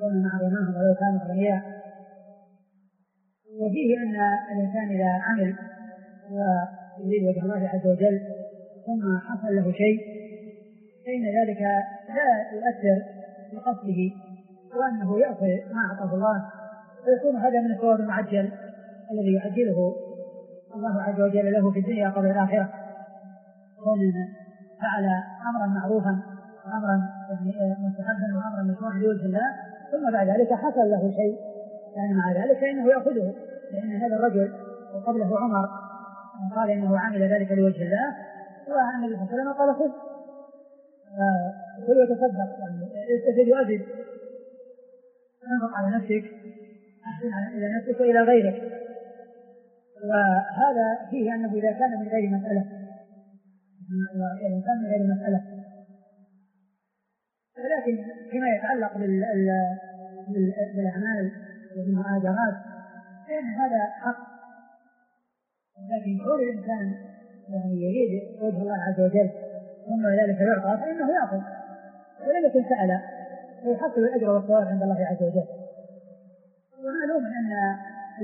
ينفقون مع غناهم ولو كانوا أغنياء. وفيه أن الإنسان إذا عمل ويريد وجه الله عز وجل ثم حصل له شيء فإن ذلك لا يؤثر بقصده وأنه يأخذ ما أعطاه الله، ويكون هذا من الثواب المعجل الذي يعجله الله عز وجل له في الدنيا قبل الآخرة، كونه فعل أمرا معروفا وأمرا مستحبا وأمرا مشروعا لوجه الله ثم بعد ذلك حصل له شيء يعني مع ذلك فإنه يأخذه، لأن هذا الرجل وقبله عمر قال إنه عمل ذلك لوجه الله، والنبي صلى الله عليه وسلم قال خذ ويتصدق يعني استفيد وأزد، انفق على نفسك أحسن إلى نفسك وإلى غيرك. وهذا فيه أنه إذا كان من غير مسألة الإنسان من غير مسألة، ولكن فيما يتعلق بالأعمال والمؤاجرات فإن هذا حق، لكن كل الإنسان يعني يريد وجه الله عز وجل ثم ذلك يعطى فإنه يأخذ ولم يكن سأل ويحصل الأجر والثواب عند الله عز وجل. ومعلوم أن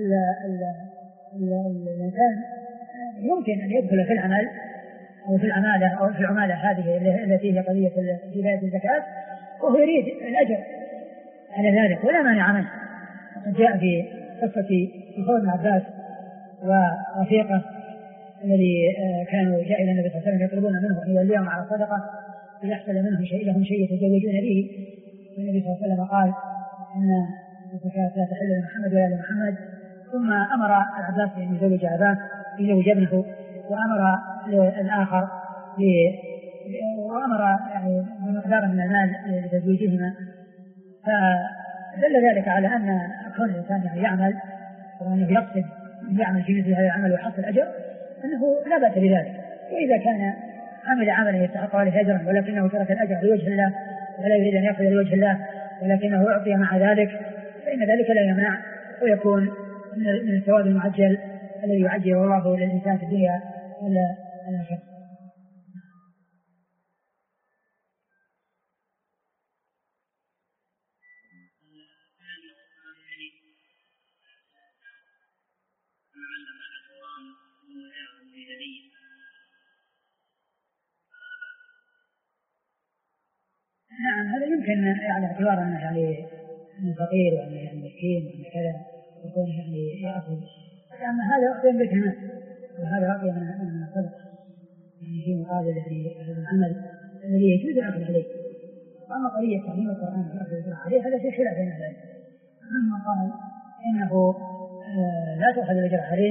الإنسان يمكن أن يدخل في العمل أو في العمالة أو في العمالة هذه التي هي قضية جباية الزكاة وهو يريد الأجر على ذلك ولا مانع منه. جاء في قصة فضل بن عباس ورفيقه الذي كانوا جاء إلى النبي صلى الله عليه وسلم يطلبون منه أن يوليهم على صدقة ليحصل منهم شيء لهم شيء يتزوجون به، والنبي صلى الله عليه وسلم قال إن الزكاة لا تحل لمحمد ولا لمحمد، ثم أمر العباس أن يزوج أباه يزوج ابنه، وأمر الآخر وأمر يعني بمقدار من المال لتزويجهما. فدل ذلك على أن كون الإنسان يعمل وأنه يقصد أن يعمل في مثل هذا العمل ويحصل أجر أنه لا بأس بذلك. وإذا كان عمل عملا يستحق عليه أجرا ولكنه ترك الأجر لوجه الله ولا يريد أن يأخذ لوجه الله ولكنه أعطي مع ذلك فإن ذلك لا يمنع ويكون من الثواب المعجل الذي يعجله الله للإنسان في الدنيا ولا الآخرة. نعم هذا يمكن على اعتبار أنه يعني فقير وأنه يعني مسكين وأنه كذا يكون يعني يأخذ، أما هذا أخذ بيت المال وهذا أخذ من الصدق يعني في مقابل العمل الذي يجوز الأخذ عليه. وأما قضية تعليم القرآن والأخذ عليه هذا في خلاف بين ذلك، أما قال إنه لا تأخذ الأجر عليه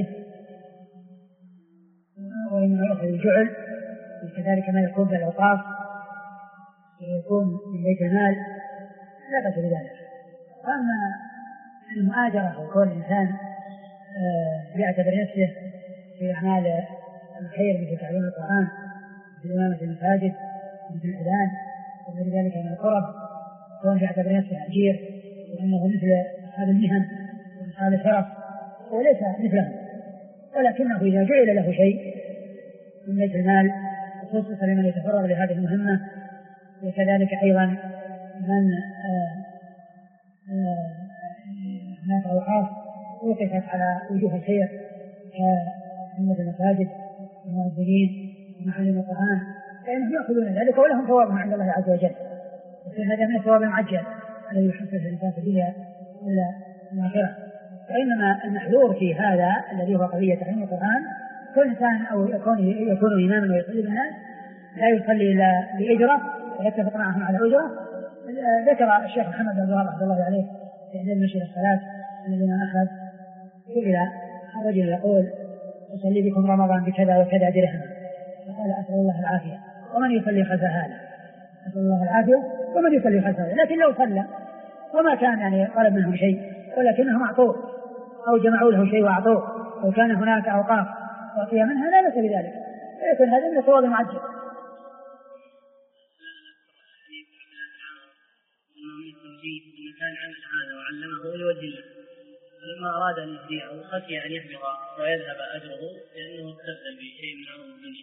وإنه يأخذ الجعل وكذلك ما يكون بالأوقاف يكون من بيت المال لا بأس بذلك. وأما المؤاجرة وكون الإنسان يعتبر نفسه في أعمال الخير مثل تعليم القرآن مثل إمامة المساجد مثل الأذان وغير ذلك من القرب، كون يعتبر نفسه أجير وأنه مثل هذا المهن وهذا الشرف وليس مثله، ولكنه إذا جعل له شيء من بيت المال خصوصا لمن يتفرغ لهذه المهمة، وكذلك أيضا من هناك أوقاف وقفت على وجوه الخير كمثل المساجد والمؤذنين ومعلم القرآن فإنهم يأخذون ذلك ولهم ثوابهم عند الله عز وجل. هذا من الثواب المعجل الذي يحصل في الإنسان في الدنيا ولا الآخرة. وإنما المحذور في هذا الذي هو قضية تعليم القرآن كل إنسان أو يكون إماما ويصلي بالناس لا يصلي إلا بأجرة ويتفق معهم على أجرة. ذكر الشيخ محمد بن الوهاب رحمه الله عليه في إحدى المشي الصلاة الذين أخذ إلى رجل يقول أصلي بكم رمضان بكذا وكذا درهم، فقال أسأل الله العافية ومن يصلي خلف هذا، أسأل الله العافية ومن يصلي خلف هذا. لكن لو صلى وما كان يعني طلب منهم شيء ولكنهم أعطوه أو جمعوا له شيء وأعطوه وكان هناك أوقاف وأعطيها منها لا بأس بذلك، فيكون هذا من الثواب المعجل. كان عمل هذا وعلمه لوجه الله لما أراد أن يهديه خشي أن يحبط ويذهب أجره لأنه استبدل بشيء من عمر الدنيا.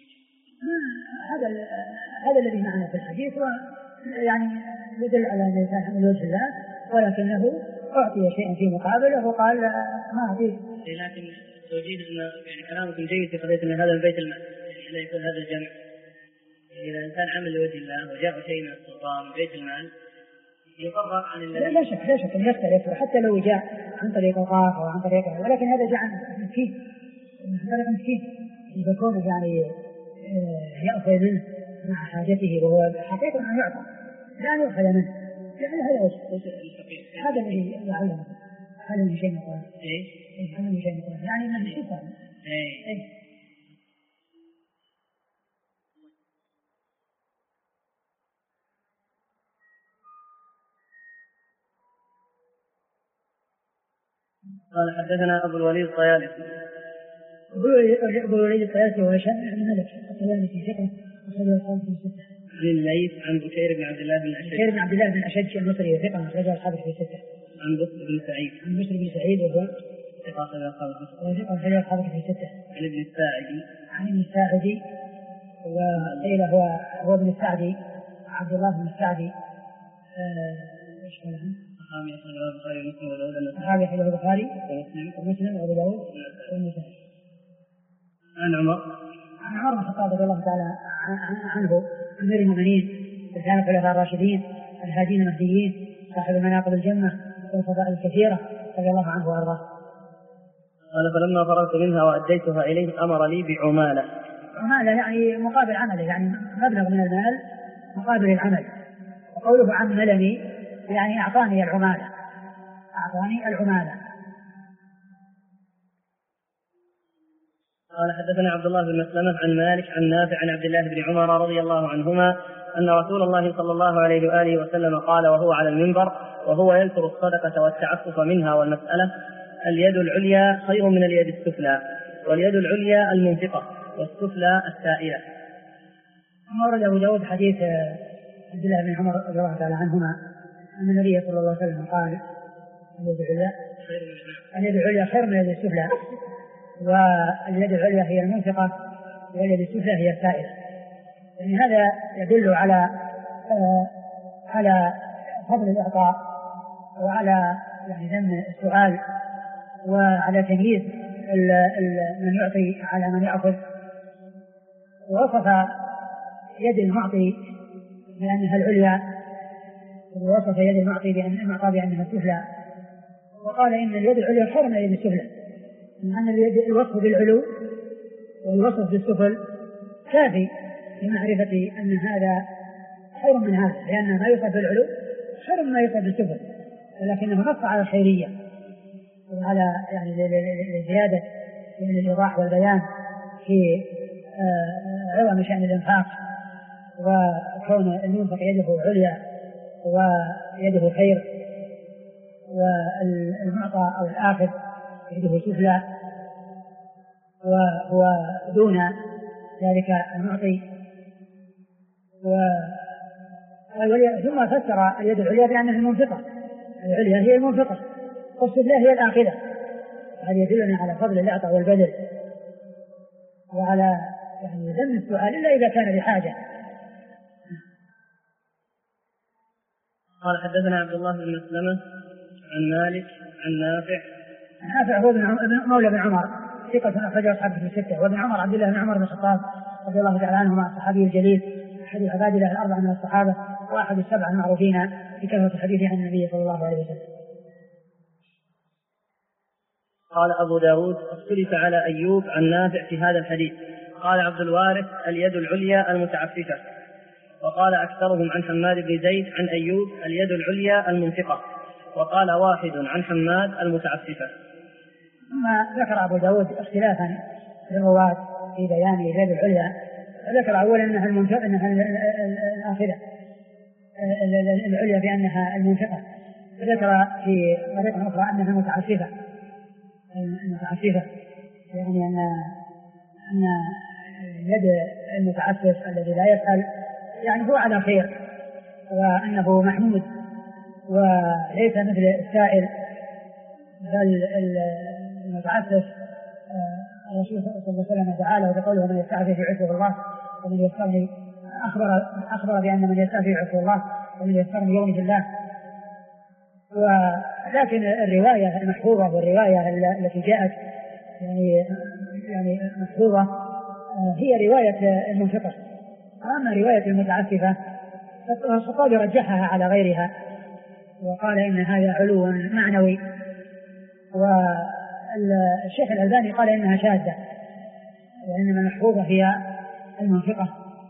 هذا الذي معنا في الحديث يعني يدل على أن الإنسان عمل وجه الله ولكنه أعطي شيئا في مقابله وقال ما أعطيه. لكن توجيه أن يعني كلامكم جيد في قضية أن هذا البيت المال يعني لا يكون هذا الجمع. إذا الإنسان عمل لوجه الله وجاء شيء من السلطان بيت المال يفرق عن لا شك أن يختلف حتى لو جاء عن طريق القاف أو عن طريق، ولكن هذا جاء عن مسكين إذا كون يعني يأخذ منه مع حاجته وهو حقيقة أن يعطى لا يأخذ منه، يعني هذا هذا الذي يعلم هذا من شيء مقال هذا من شيء مقال يعني أنه يشوفه. قال حدثنا أبو الوليد الطيالسي. أبو الوليد الطيالسي هو هشام بن ملك الطيالسي ثقة أخرجه أصحابه في الستة. عن الليث عن بكير بن عبد الله بن أشج. بكير بن عبد الله بن أشج المصري ثقة أخرجه أصحابه في الستة. عن بسر بن سعيد. عن بسر بن سعيد وهو ثقة أخرجه أصحابه في الستة. عن ابن الساعدي. عن ابن الساعدي وقيل هو ابن السعدي عبد الله بن السعدي. ايش قال عنه؟ صحابي أخرجه البخاري ومسلم وأبو داود. صحابي أخرجه البخاري ومسلم وأبو داود والنسائي. عن عمر بن الخطاب رضي الله تعالى عنه أمير المؤمنين كان الخلفاء الراشدين الهادين المهديين صاحب المناقب الجنة والفضائل الكثيرة رضي الله عنه وأرضاه. قال فلما فرغت منها وأديتها إليه أمر لي بعمالة. عمالة يعني مقابل عمله، يعني مبلغ من المال مقابل العمل. وقوله عملني يعني أعطاني العمالة. قال حدثنا عبد الله بن مسلمة عن مالك عن نافع عن عبد الله بن عمر رضي الله عنهما أن رسول الله صلى الله عليه وآله وسلم قال وهو على المنبر وهو يذكر الصدقة والتعفف منها والمسألة: اليد العليا خير من اليد السفلى، واليد العليا المنفقة والسفلى السائلة. ورد أبو داود حديث عبد الله بن عمر رضي الله تعالى عنهما أن النبي صلى الله عليه وسلم قال: اليد العليا خير من اليد السفلى، واليد العليا هي المنفقة واليد السفلى هي السائلة. يعني هذا يدل على فضل الإعطاء وعلى يعني ذم السؤال وعلى تمييز من يعطي على من يأخذ. ووصف يد المعطي بأنها العليا، ووصف يد المعطي بأنها السفلى، وقال إن اليد العليا خير من اليد السفلى، أن الوصف بالعلو والوصف بالسفل كافي لمعرفة أن هذا خير من هذا، لأن ما يوصف بالعلو خير مما يوصف بالسفل، ولكنه نص على الخيرية وعلى يعني زيادة من الإيضاح والبيان في عظم شأن الإنفاق، وكون المنفق يده عليا ويده خير، والمعطى أو الآخذ يده سفلى وهو دون ذلك المعطي. ثم فسر اليد العليا بأنها المنفقة، العليا هي المنفقة والسفلى هي الآخذة. هذا يدلنا على فضل العطاء والبذل وعلى يعني ذم السؤال إلا إذا كان بحاجة. قال حدثنا عبد الله بن مسلمة عن مالك عن نافع هو مولى بن عمر ثقة أخرجه أصحابه في الستة. وابن عمر عبد الله بن عمر بن الخطاب رضي الله تعالى عنهما الصحابي الجليل أحد عباد الله الأربعة من الصحابة وأحد السبعة المعروفين بكثرة الحديث عن النبي صلى الله عليه وسلم. قال أبو داود: اختلف على أيوب عن نافع في هذا الحديث. قال عبد الوارث: اليد العليا المتعففة. وقال أكثرهم عن حماد بن زيد عن أيوب: اليد العليا المنفقة. وقال واحد عن حماد: المتعففة. ثم ذكر أبو داود اختلافا للرواة في بيان اليد العليا. ذكر أولا أنها المنفقة، أنها الآخرة العليا بأنها المنفقة، وذكر في طريقة أخرى أنها متعففة، يعني أن يد المتعفف الذي لا يسأل يعني هو على خير، وأنه محمود وليس مثل السائل، بل المتعفف الرسول صلى الله عليه وسلم تعالى وقوله: من يستعفف يعفه الله ومن يستغني، أخبر بأن من يستعفف يعفه الله ومن يستغني يغني الله. ولكن الرواية المحفوظة والرواية التي جاءت يعني محفوظة هي رواية المنفقة. أما رواية المتعففة فالخطابي رجحها على غيرها وقال إن هذا علو معنوي، والشيخ الألباني قال إنها شاذة وإنما المحفوظة هي المنفقة.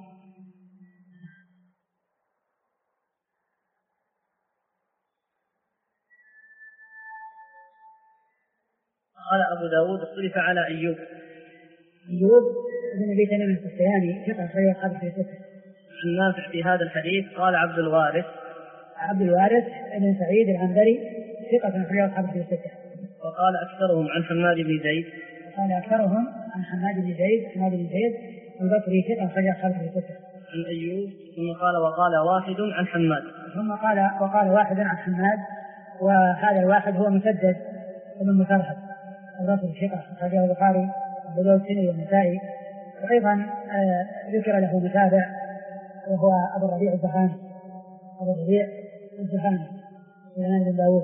قال أبو داود اختلف على أيوب بن أبي تميم السختياني ثقة صحيح أصحاب في ستة. عن نافع في هذا الحديث قال عبد الوارث بن سعيد العنبري ثقة صحيح أصحاب في ستة. وقال أكثرهم عن حماد بن زيد حماد بن زيد البصري ثقة صحيح أصحاب في ستة. عن أيوب ثم قال وقال واحد عن حماد وقال واحد عن حماد، وهذا الواحد هو مسدد ومن مسرحب البصري ثقة أخرجه البخاري وأبو داود والنسائي، وأيضا ذكر له متابع وهو أبو الربيع الزهاني سليمان بن داود.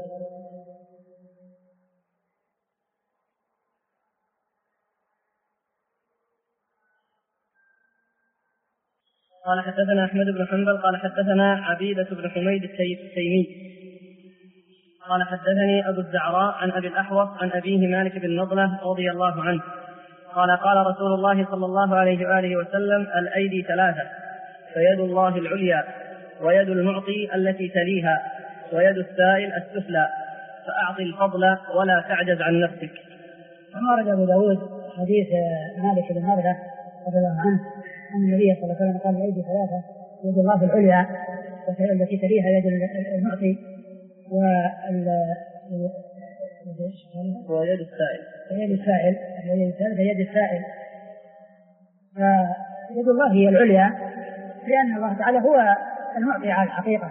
قال حدثنا أحمد بن حنبل قال حدثنا عبيدة بن حميد التيمي قال حدثني أبو الزعراء عن أبي الأحوص عن أبيه مالك بن نضلة رضي الله عنه قال رسول الله صلى الله عليه وآله وسلم الأيدي ثلاثة، فيد الله العليا ويد المعطي التي تليها ويد السائل السفلى، فأعطي الفضل ولا تعجز عن نفسك. ثم ورد أبو داود حديث مالك بن نضلة رضي الله عنه أن النبي صلى الله عليه وسلم قال الأيدي ثلاثة، يد الله العليا التي تليها يد المعطي ويد السائل فيد الله هي العليا لأن الله تعالى هو المعطي على الحقيقة،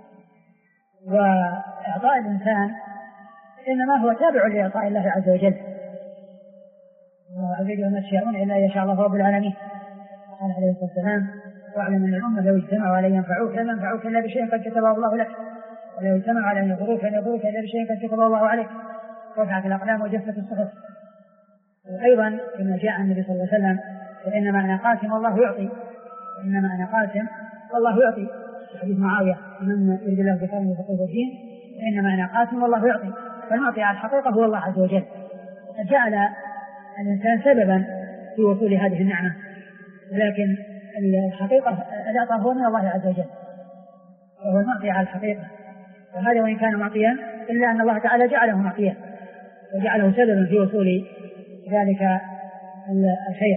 وإعطاء الإنسان إنما هو تابع لإعطاء الله عز وجل. وأزيد وما تشاءون إلا يشاء الله رب العالمين. قال عليه الصلاة والسلام واعلم أن الأمة لو اجتمعوا على أن ينفعوك لم ينفعوك إلا بشيء قد كتبه الله لك، ولو اجتمعوا على أن يضروك لن يضروك إلا بشيء قد كتبه الله عليك، رفعت الأقلام وجفت الصحف. وأيضا كما جاء عن النبي صلى الله عليه وسلم وإنما أنا قاسم والله يعطي، حديث معاوية من يريد الله بخير يفقهه في الدين، وإنما أنا قاسم والله يعطي، فالمعطي على الحقيقة هو الله عز وجل، وقد جعل الإنسان سببا في وصول هذه النعمة، ولكن الحقيقة العطاء هو من الله عز وجل وهو المعطي على الحقيقة. وهذا وإن كان معطيا إلا أن الله تعالى جعله معطيا وجعله سببا في وصول ذلك الخير.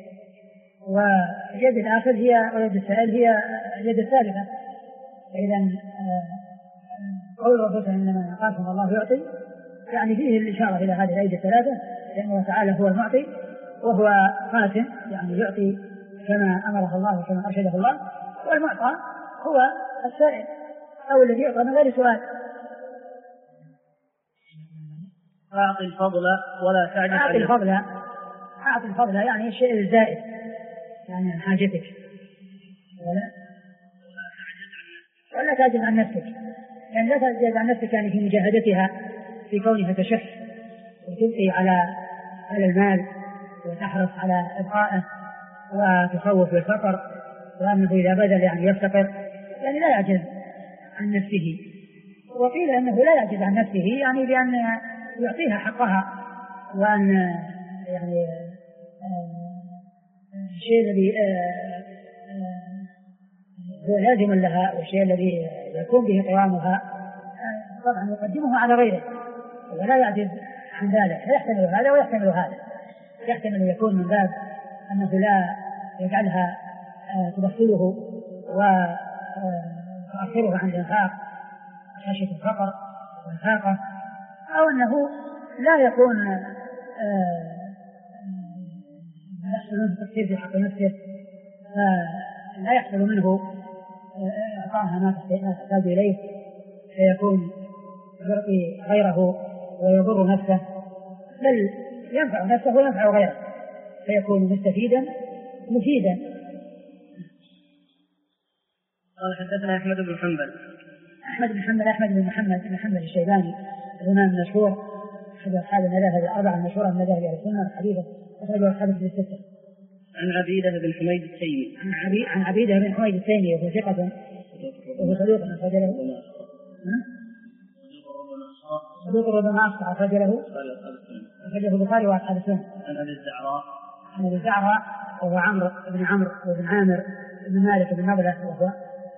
ويد الآخر هي ويد السائل هي يد الثالثة. فإذا قول الرسول إنما قاسم الله يعطي يعني فيه الإشارة إلى هذه الأيدي الثلاثة، لأن الله تعالى هو المعطي وهو قاسم يعني يعطي كما أمره الله وكما أرشده الله، والمعطى هو السائل أو الذي يعطى من غير سؤال. أعطي الفضل ولا تعجز أعطي الفضل يعني الشيء الزائد يعني عن حاجتك، ولا تعجز عن نفسك، يعني لا تعجز عن نفسك يعني في مجاهدتها في كونها تشح وتبقي على المال وتحرص على إبقائه وتخوف بالفقر، وأنه إذا بذل يعني يفتقر، يعني لا يعجز عن نفسه. وقيل أنه لا يعجز عن نفسه يعني بأن يعطيها حقها، وأن يعني الشيء الذي هو لازم لها والشيء الذي يكون به قوامها طبعا يقدمه على غيره ولا يعجز عن ذلك، فيحتمل هذا ويحتمل هذا. يحتمل يكون من باب أنه لا يجعلها تبخله وتؤخرها عن الإنفاق خشية الفقر والفاقة، أو أنه لا يكون يحصل منه تقصير في حق نفسه، لا يحصل منه إعطاها ما تحتاج إليه، فيكون يعطي غيره ويضر نفسه، بل ينفع نفسه وينفع غيره، فيكون مستفيدا مفيدا. قال حدثنا أحمد بن حنبل. أحمد بن محمد الشيباني الإمام المشهور أحد أصحاب المذاهب الأربعة المشهورة من مذاهب أهل السنة الحديثة أخرجه أصحاب الكتب الستة. عن عبيدة بن حميد التيمي. عن عبيدة بن حميد التيمي وهو ثقة وهو صدوق صدوق ربما أخطأ أخرجه البخاري وأصحاب السنة. عن أبي الزعراء وهو عمرو بن عامر بن مالك بن نضلة وهو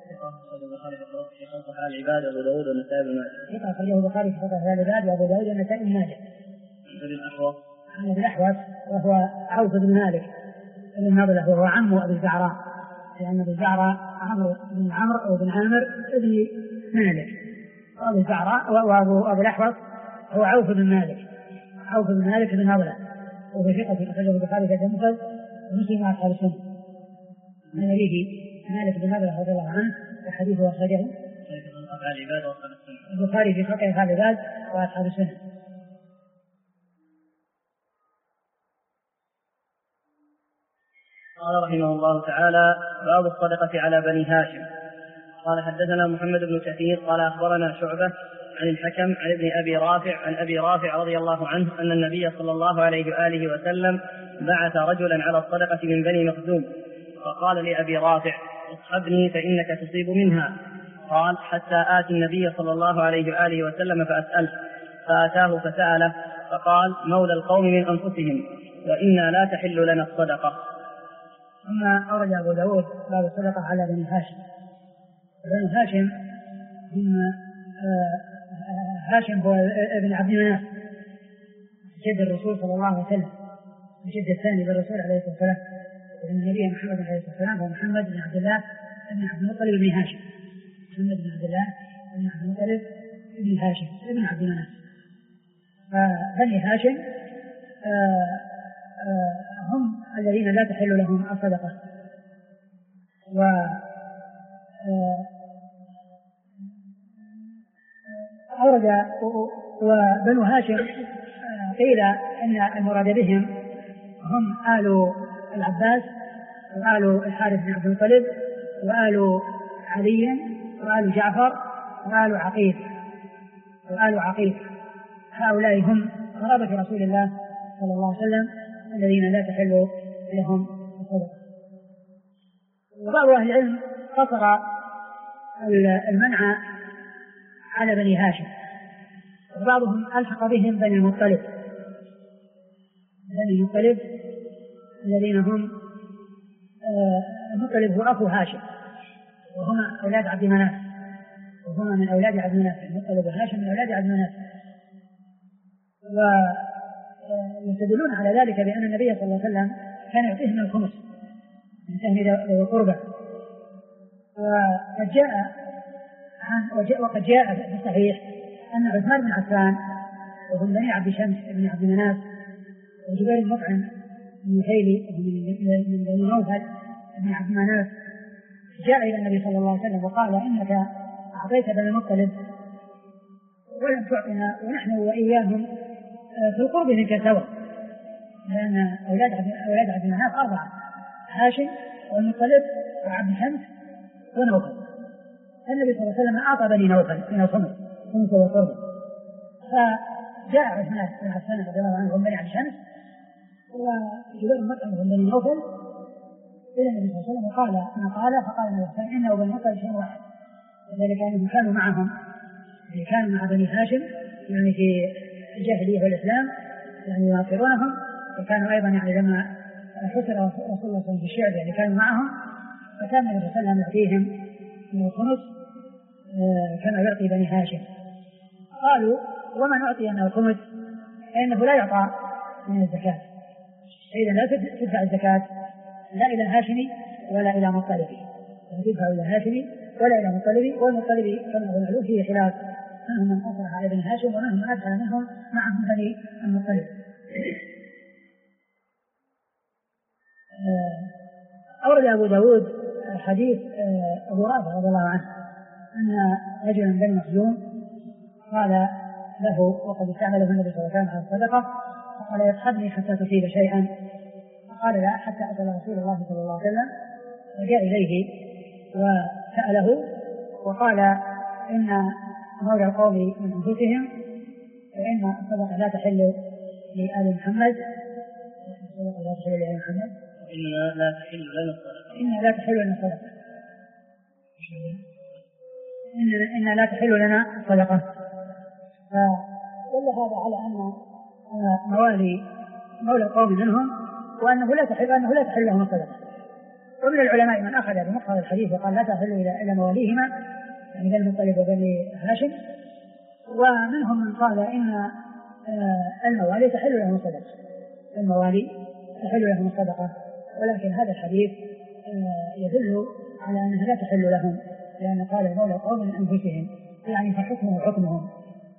العباد أبو داود والنسائي بن ماجه. أخرجه البخاري في خطأ العباد وأبو داود والنسائي بن ماجه. عن أبي الأحوص وهو عوف بن مالك بن نضلة وهو عم أبي الزعراء لأن أبي الزعراء عمرو بن عامر بن مالك وأبي الزعراء وأبو الأحوص هو عوف بن مالك بن نضلة وهو ثقة أخرجه البخاري في المفرد ومسلم مع أصحاب السنة. عن أبيه مالك بن نضلة رضي الله عنه وحديثه أخرجه البخاري في خطأ أفعال العباد وأصحاب السنة. قال رحمه الله تعالى: باب الصدقة على بني هاشم. قال حدثنا محمد بن كثير قال أخبرنا شعبة عن الحكم عن ابن أبي رافع عن أبي رافع رضي الله عنه أن النبي صلى الله عليه وآله وسلم بعث رجلا على الصدقة من بني مخزوم فقال لأبي رافع: اصحبني فإنك تصيب منها. قال: حتى آتي النبي صلى الله عليه وآله وسلم فأسأله، فأتاه فسأله فقال: مولى القوم من أنفسهم وإنا لا تحل لنا الصدقة. ثم أورد أبو داود باب الصدقة على بني هاشم. بني هاشم هم هاشم هو ابن عبد مناف جد الرسول صلى الله عليه وسلم الجد الثاني للرسول عليه الصلاة والسلام النبي محمد عليه الصلاة والسلام هو محمد بن عبد الله بن عبد المطلب بن هاشم. محمد بن عبد الله بن عبد المطلب بن هاشم ابن عبد مناف. فبني هاشم هم الذين لا تحل لهم الصدقة. أورد وبنو هاشم قيل أن المراد بهم هم آل العباس وآل الحارث بن عبد المطلب وآل علي وآل جعفر وآل عقيل هؤلاء هم قرابة رسول الله صلى الله عليه وسلم الذين لا تحل لهم الصدقة. وبعض أهل العلم قصر المنع على بني هاشم وبعضهم ألحق بهم بني المطلب الذين هم المطلب هو أخو هاشم وهما أولاد عبد مناف وهما من أولاد عبد مناف. المطلب وهاشم من أولاد عبد مناف. ويستدلون على ذلك بأن النبي صلى الله عليه وسلم كان يعطيهم من الخمس من سهم ذوي القربى. وقد جاء في الصحيح أن عثمان بن عفان وهم بني عبد شمس بن عبد مناف وجبير المطعم من هيلي من بني نوفل بن عبد مناف جاء إلى النبي صلى الله عليه وسلم وقال: إنك أعطيت بني المطلب ولم تعطنا ونحن وإياهم في القرب منك سوا، لأن أولاد عبد مناف 4: هاشم والمطلب وعبد شمس ونوفل. النبي صلى الله عليه وسلم أعطى بني نوفل من الخمس والقرب. فجاء عثمان بن عفان رضي الله عنه بني عبد شمس وجبير المطعم بن بني نوفل إلى النبي صلى الله عليه وسلم وقال ما قال. فقال النبي صلى الله عليه وسلم: إنه بني المطلب شيء واحد. وذلك أنهم كانوا معهم كانوا مع بني هاشم يعني في الجاهلية والإسلام يعني يناصرونهم. وكانوا أيضا يعني لما حسر رسول الله صلى الله عليه وسلم في الشعب يعني كانوا معهم. فكان النبي صلى الله عليه وسلم يعطيهم من الخمس كما يعطي بني هاشم. قالوا: وما نعطي أنه الخمس فإنه لا يعطى من الزكاة، فإذا لا تدفع الزكاة لا إلى هاشمي ولا إلى مطلبي، لا تدفع إلى هاشمي ولا إلى مطلبي. والمطلبي كما هو معلوم فيه خلاف منهم من قصر على بني هاشم ومنهم من أدخل منهم معهم بني المطلب. أورد أبو داود حديث أبو رافع رضي الله عنه أن رجلا من بني مخزوم قال له وقد استعمله النبي صلى الله عليه وسلم على الصدقة فقال: يصحبني حتى تصيب شيئا. فقال: لا، حتى أتى رسول الله صلى الله عليه وسلم وجاء إليه وسأله وقال: إن مولى القوم من أنفسهم، فإن الصدقة لا تحل لآل محمد، الصدقة لا تحل لآل محمد، إننا لا تحل لنا الصدقة، إننا لا تحل لنا الصدقة، إننا لا تحل لنا الصدقة. فدل هذا على أن موالي مولى القوم منهم، وأنه لا تحل لهم الصدقة. ومن العلماء من أخذ بمقتضى الحديث وقال لا تحل إلى مواليهما، يعني بني المطلب وبني هاشم، ومنهم من قال إن الموالي تحل لهم الصدقة، الموالي تحل لهم الصدقة، ولكن هذا الحديث يدل على أنها لا تحل لهم، لأن قال المولى قوم من أنفسهم، يعني فحكمه حكمهم،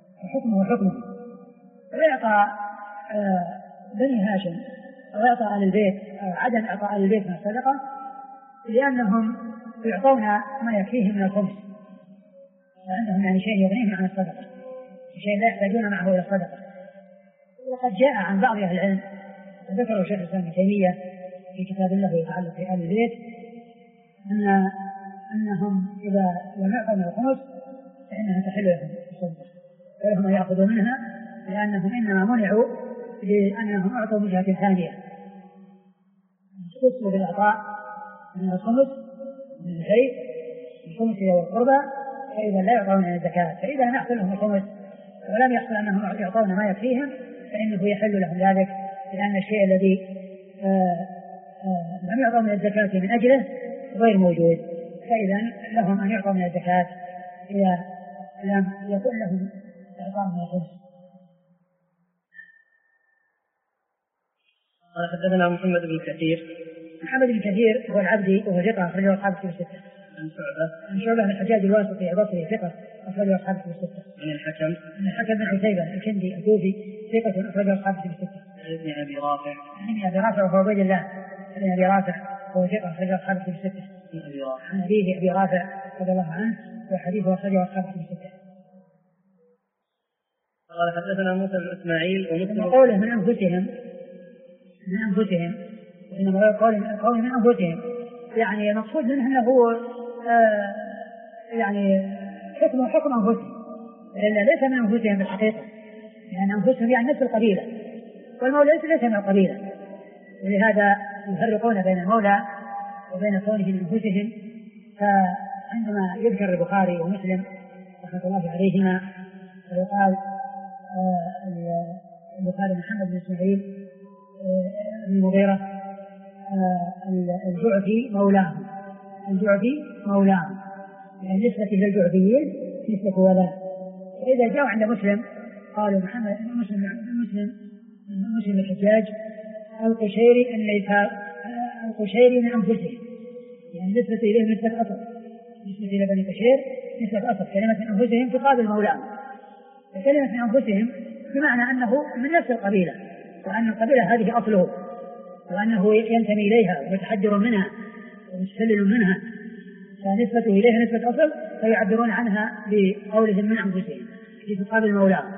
ويعطى بني هاشم ويعطى آل البيت عدم إعطاء آل البيت من الصدقة لأنهم يعطون ما يكفيهم من الخمس، وعندهم يعني شيء يغنيهم عن الصدقة، شيء لا يحتاجون معه إلى الصدقة. وقد جاء عن بعض أهل العلم ذكروا شيخ الإسلام ابن تيمية في كتاب له يتعلق بآل البيت أنهم إذا لم يعطوا من الخمس فإنها تحل لهم الصدقة، ولهم يأخذوا منها لأنهم إنما منعوا لأنهم أعطوا من جهة ثانية، خصوا بالعطاء من الخمس من الشيء الخمس ذوي القربى، فإذا لا يعطون من الزكاة، فإذا لم يحصل لهم الخمس ولم يحصل أنهم يعطون ما يكفيهم فإنه يحل لهم ذلك، لأن الشيء الذي لم يعطوا من الزكاة من أجله غير موجود، فإذا لهم أن يعطوا من الزكاة إذا لم يكن لهم إعطاء من الخمس. قال حدثنا محمد بن كثير هو العبدي وهو ثقة أخرجه أصحاب الكتب الستة. عن شعبة بن الحجاج الواسطي البصري ثقة أخرجه أصحاب الكتب الستة. عن الحكم بن عتيبة الكندي الكوفي ثقة أخرجه أصحاب الكتب الستة. عن أبي رافع وهو عبيد الله بن أبي رافع وهو ثقة أخرجه أصحاب الكتب الستة. عن أبيه أبي رافع رضي الله عنه وحديثه أخرجه أصحاب الكتب الستة. قال حدثنا موسى بن إسماعيل ومسلم قوله من أنفسهم إنما قوله من أنفسهم يعني المقصود منه أنه يعني حكم أنفسهم، إلا ليس من أنفسهم بالحقيقة، لأن أنفسهم يعني نفس القبيلة، والمولى ليس من القبيلة، ولهذا يفرقون بين المولى وبين كونه من أنفسهم. فعندما يذكر البخاري ومسلم رحمة الله عليهما ويقال البخاري محمد بن إسماعيل بن المغيرة الجعفي مولاه، يعني نسبة للجعفيين نسبة ولاء. وإذا جاءوا عند مسلم قالوا محمد مسلم الحجاج القشيري من أنفسهم، يعني نسبة إليه نسبة أصل، نسبة إلى بني قشير نسبة أصل. كلمة من أنفسهم تقابل مولاه، كلمة من أنفسهم بمعنى أنه من نفس القبيلة، وأن القبيلة هذه أصله، وأنه ينتمي إليها ويتحجر منها ويستلل منها، فنسبته إليها نسبة أصل، فيعبرون عنها بقولهم من أنفسهم لتقابل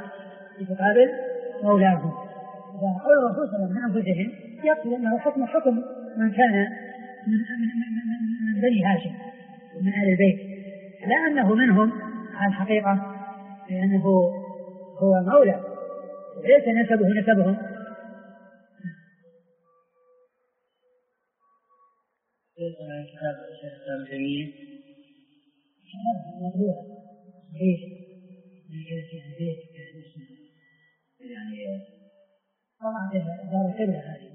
مولاهم. فقول الرسول صلى الله عليه وسلم من أنفسهم يقصد أنه حكم من كان من بني هاشم ومن آل البيت، لا أنه منهم على الحقيقة، لأنه هو مولى ليس نسبهم. كتاب الشيخ الإسلام جميل يعني طبعا دار القبلة هذه.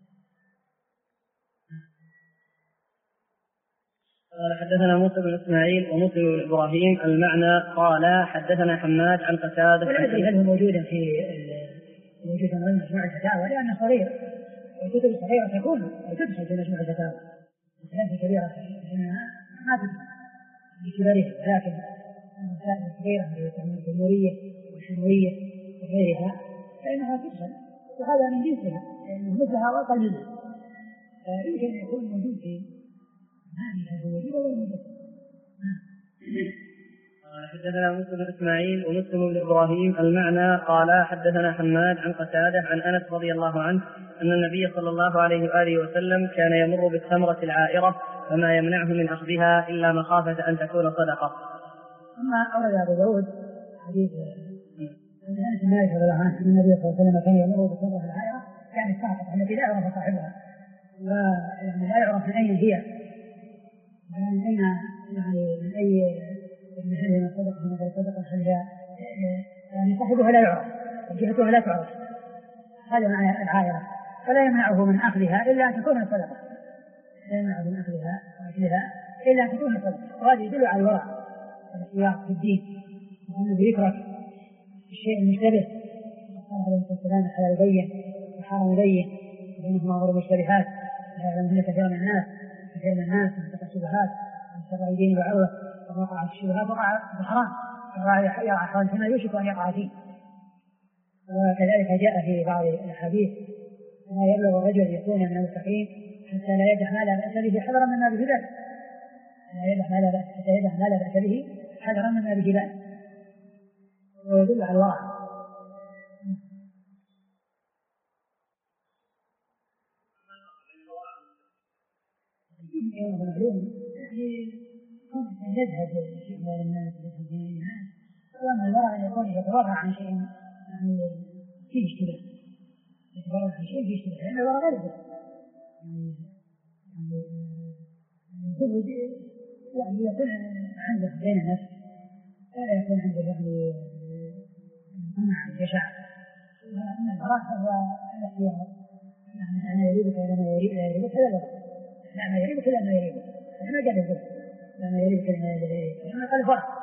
قال حدثنا موسى بن إسماعيل ومسلم بن إبراهيم المعنى قال حدثنا حماد عن قتادة. ولا أدري هل هو موجودا في مجموعة الفتاوى لأنه صغير، والكتب الصغيرة تكون وتدخل في مجموعة الفتاوى، الكتاب الكبيرة ما تدخل بكبارها، ولكن المسائل الصغيرة مثل الجمهورية والشمولية وغيرها فإنها تدخل، وهذا من جنسها لأنه مثلها وأقل منها، يمكن أن يكون موجود في هذه الوجودة والموجودة. حدثنا موسى بن إسماعيل ومسلم بن إبراهيم المعنى قال حدثنا حماد عن قتادة عن أنس رضي الله عنه أن النبي صلى الله عليه وآله وسلم كان يمر بالثمرة العائرة فما يمنعه من أخذها إلا مخافة أن تكون صدقة. أما أورد أبو داود حديث أنس بن مالك رضي الله عنه أن النبي صلى الله عليه وسلم كان يمر بصدرة العائرة يعني الساقطة التي لا يعرف صاحبها ويعني لا يعرف من أين هي من أين يعني من أي من هذه من صدقة من غير صدقة يعني صاحبها لا يعرف وجهتها لا تعرف. هذا معنى العائرة. فلا يمنعه من أخذها إلا أن تكون صدقة. لا يمنعه من أخذها وأكلها إلا أن تكون صدقة. وهذا يدل على الورع والاحتياط في الدين وأنه يترك الشيء المشتبه. قال عليه الصلاة والسلام الحلال بين والحرام بين وبينهما أمور مشتبهات لا يعلمهن كثير من الناس من اتقى الشبهات من شر الدين وعروة ومن وقع في الشبهات وقع في الحرام يرى حرام فيما يوشك أن يقع فيه. وكذلك جاء في بعض الأحاديث ما يبلغ الرجل يكون من المتقين حتى لا يدع ما لا بأس به حذرا مما به بأس حتى يدع ما لا بأس به حذرا مما به بأس ويدل على الورع. معلوم يذهب شيء من الناس وأما الورع يكون يتورع عن شيء يعني فيه اشتباه يتورع عن شيء فيه اشتباه لأن الورع غير يعني يكون عنده بين النفس ولا يكون عنده يعني منع الجشع. وأن الورع هو الاختيار يعني أنا يريدك إلى ما يريدك هذا الورع لا ما يريدك إلى ما يريدك ما جاب الزبط لا ما يريدك إلى ما يريدك لما قال فرق.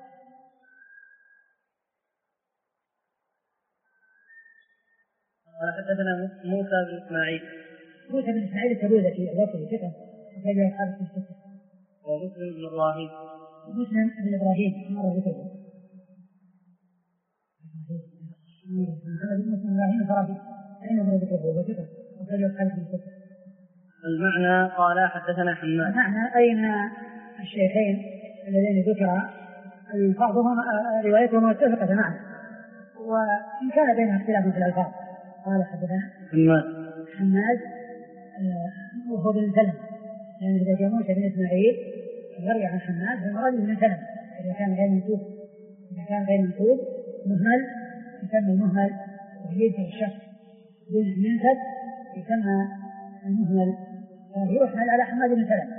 حدثنا موسى بن إسماعيل التبوذكي البصري ثقة وكان أصحاب الستة. ومسلم بن إبراهيم مر ذكره. مسلم إبراهيم الفرافي أين مر ذكره وثقة وكان أصحاب الستة. المعنى قال حدثنا حماد. المعنى أين الشيخين الذين ذكر بعضهم روايتهم متفقة معه وإن كان بينها اختلاف في الألفاظ. قال حدثنا حماد وهو بن سلم يعني إذا جاء موسى بن إسماعيل يروي عن حماد فالمراد بن سلم إذا كان غير منسوب مهمل يسمى المهمل ويجب الشخص بالمنسب يسمى المهمل يحمل على حماد بن سلم.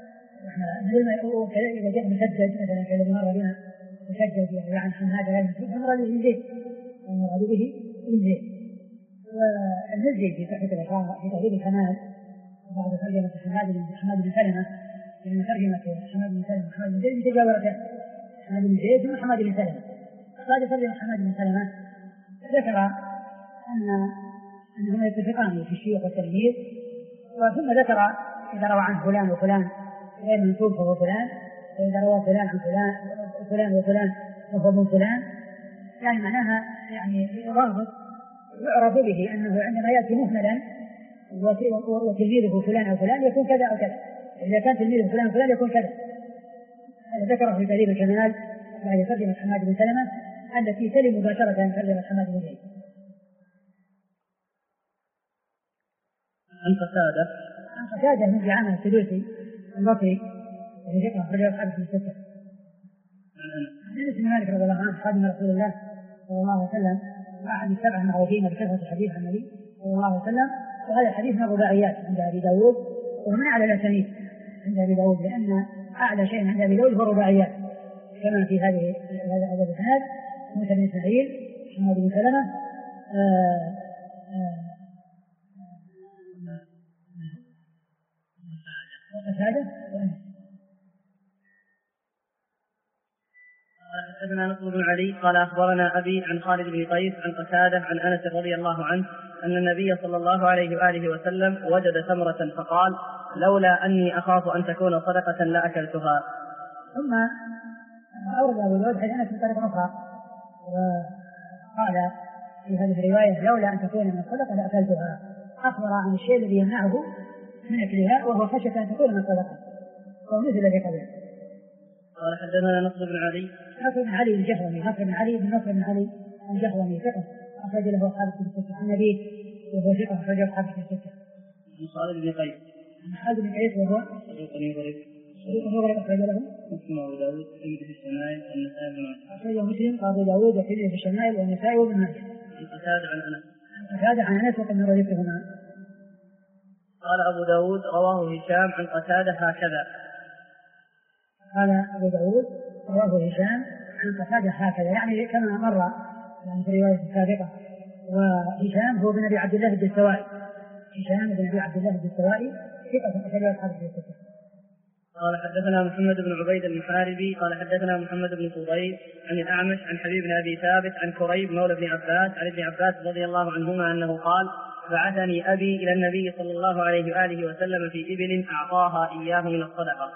إذا جاء مسدد مثلا كالذي مر بنا مسدد يعني عن حماد غير منسوب فالمراد به زيد والمزي في صحة الإقامة في تغيير الكمال وبعد ترجمة حماد بن سلمة لأن ترجمة حماد بن سلمة وحماد بن زيد تجاورته حماد بن زيد وحماد بن سلمة. بعد ترجمة حماد بن سلمة ذكر أنهما يتفقان في الشيوخ والتلميذ ثم ذكر إذا روى عن فلان وفلان غير منسوب فهو فلان وإذا روى فلان عن فلان وفلان فهو من فلان يعني معناها يعني رابط يعرف به أنه عندما يأتي مهملا وتلميذه فلان أو فلان يكون كذا أو كذا. إذا كان تلميذه فلان أو فلان يكون كذا. هذا ذكره في تهذيب الكمال بعد ترجمة حماد بن سلمة التي تلي مباشرة ترجمة حماد بن زيد. عن قتادة من جعانة السدوسي البصري الذي ذكره رجل أصحاب في الستة. عن أنس بن مالك رضي الله عنه خادم رسول الله صلى الله عليه وسلم وأحد السبع المعروفين بكثرة الحديث عن النبي صلى الله عليه وسلم. وهذا الحديث من الرباعيات عند أبي داود ومن أعلى الأسانيد عند أبي داود لأن أعلى شيء عند أبي داود هو الرباعيات كما في هذا الإسناد موسى بن إسماعيل حماد بن سلمة وقتادة حدثنا نصر بن علي قال أخبرنا أبي عن خالد بن قيس عن قتادة عن أنس رضي الله عنه أن النبي صلى الله عليه وآله وسلم وجد ثمرة فقال لولا أني أخاف أن تكون صدقة لأكلتها. ثم أورد أبو داود حديث أنس بطريقة أخرى وقال في هذه الرواية لولا أن تكون من الصدقة لأكلتها أخبر عن الشيء الذي يمنعه من أكلها وهو خشية أن تكون من الصدقة ومثل ذي قبل. قال حدثنا نصر بن علي الجهضمي نصر بن علي الجهضمي ثقة أخرج له أصحاب في الستة عن أبيه وهو ثقة أخرج له أصحاب في الستة. خالد بن قيس وهو وغير أخرج له مسلم وأبو داود والترمذي في الشمائل والنسائي بن ماجه. أخرجه مسلم وأبو داود والترمذي في الشمائل والنسائي وابن ماجه. عن قتادة عن أنس. قتادة عن أنس وقد مر ذكرهما. قال أبو داود رواه هشام عن قتادة هكذا. قال أبو داود رواه هشام عن قتادة هكذا، يعني كما مر يعني في الرواية السابقة. وهشام هو بن أبي عبد الله الدستوائي. هشام بن أبي عبد الله الدستوائي ثقة أخرج أصحاب الكتب. قال حدثنا محمد بن عبيد المحاربي قال حدثنا محمد بن فضيل عن الأعمش عن حبيب بن أبي ثابت عن كريب مولى بن عباس عن ابن عباس رضي الله عنهما أنه قال بعثني أبي إلى النبي صلى الله عليه وآله وسلم في إبل أعطاها إياه من الصدقة.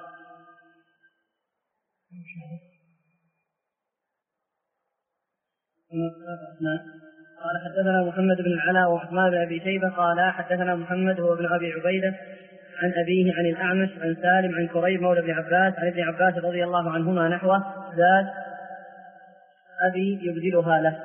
قال حدثنا محمد بن العلاء وعثمان بن أبي شيبة قال حدثنا محمد هو ابن أبي عبيدة عن أبيه عن الأعمش عن سالم عن كريب مولى بن عباس عن ابن عباس رضي الله عنهما نحوه زاد أبي يبذلها له.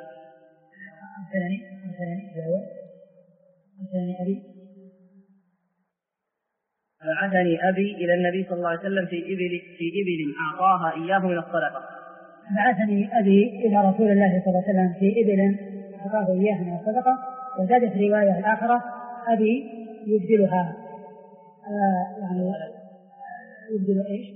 بعثني أبي إلى النبي صلى الله عليه وسلم في إبل أعطاها إياه من الصدقة. بعثني أبي إلى رسول الله صلى الله عليه وسلم في إبل أعطاه إياه من الصدقة. وزاد في الرواية الآخرة أبي يبذلها، يعني يبذل إيش؟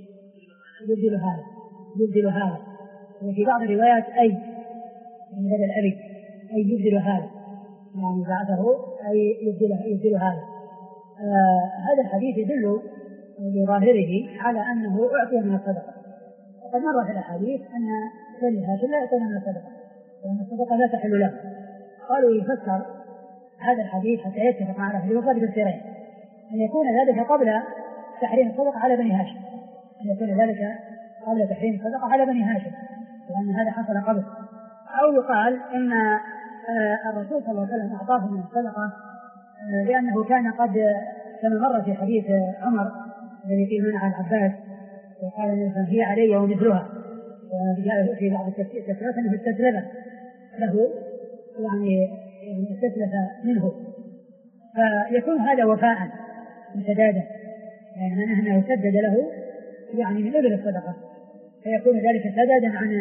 يبذل هذا. وفي بعض الروايات أي من بدل أبي أي يبذل هذا، يعني بعثه أي يبذل هذا. هذا الحديث يدل بظاهره على أنه أعطي من الصدقة. وقد مر في الأحاديث أن بني هاشم لا يأتون من الصدقة وأن الصدقة لا تحل له. قالوا يفسر هذا الحديث حتى يتفق معنا في مصادر السيرين أن يكون ذلك قبل تحريم الصدقة على بني هاشم، أن يكون ذلك قبل تحريم الصدقة على بني هاشم، لأن هذا حصل قبل. أو يقال إن الرسول صلى الله عليه وسلم أعطاه من الصدقة لأنه كان قد كما مر في حديث عمر الذي فيه منع العباس وقال هي علي ومثلها، وجاء في بعض التفسيرات أنه استسلف له، يعني استسلف منه، فيكون هذا وفاء سدادا، يعني أنه سدد له يعني من أجل الصدقة، فيكون ذلك سدادا عن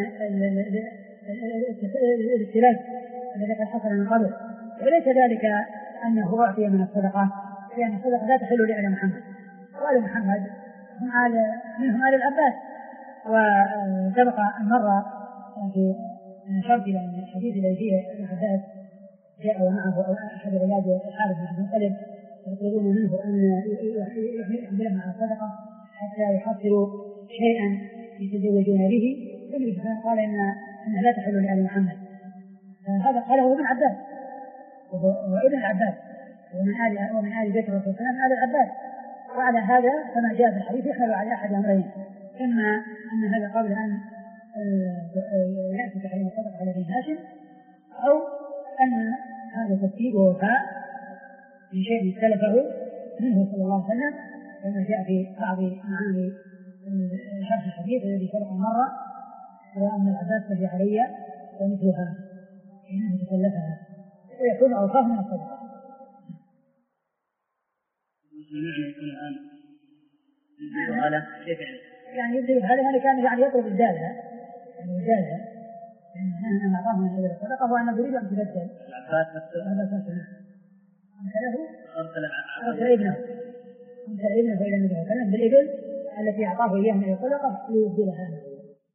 الاستلاف الذي قد حصل من قبل. وليس ذلك أنه أعطي من الصدقة، لأن الصدقة لا تحل لآل محمد، وآل محمد منهم آل العباس. وسبق المرة في شرط إلى أن الحديث الذي فيه العباس جاء ومعه أحد علاج الحارث بن مطلب يطلبون منه أن يحملهم على الصدقة حتى يحصلوا شيئا يتزوجون به. النبي صلى الله عليه وسلم قال إنها لا تحل لآل محمد. هذا قاله ابن عباس وابن العباس ومن آل بيت الرسول صلى الله عليه وسلم آل العباس. وعلى هذا كما جاء في الحديث يحمل على أحد أمرين: إما أن هذا قبل أن يأتي تحريم الصدقة على بني هاشم، أو أن هذا تفسير ووفاء من شيء استلفه منه صلى الله عليه وسلم، كما جاء في بعض معاني شرح الحديث الذي سبق مرة، وأن العباس تجي علي ومثلها إنه تسلفها ويكون أوصاف من الصدقة. يعني يبدو هذا يعني كان يعني يطلب الدالة، يعني الدالة أن أعطاه من أجل الصدقة وأن يريد أن تبدل. أرسل ابنه إلى النبي صلى الله عليه وسلم بالإبل التي أعطاه إياه من الصدقة ليبدلها له.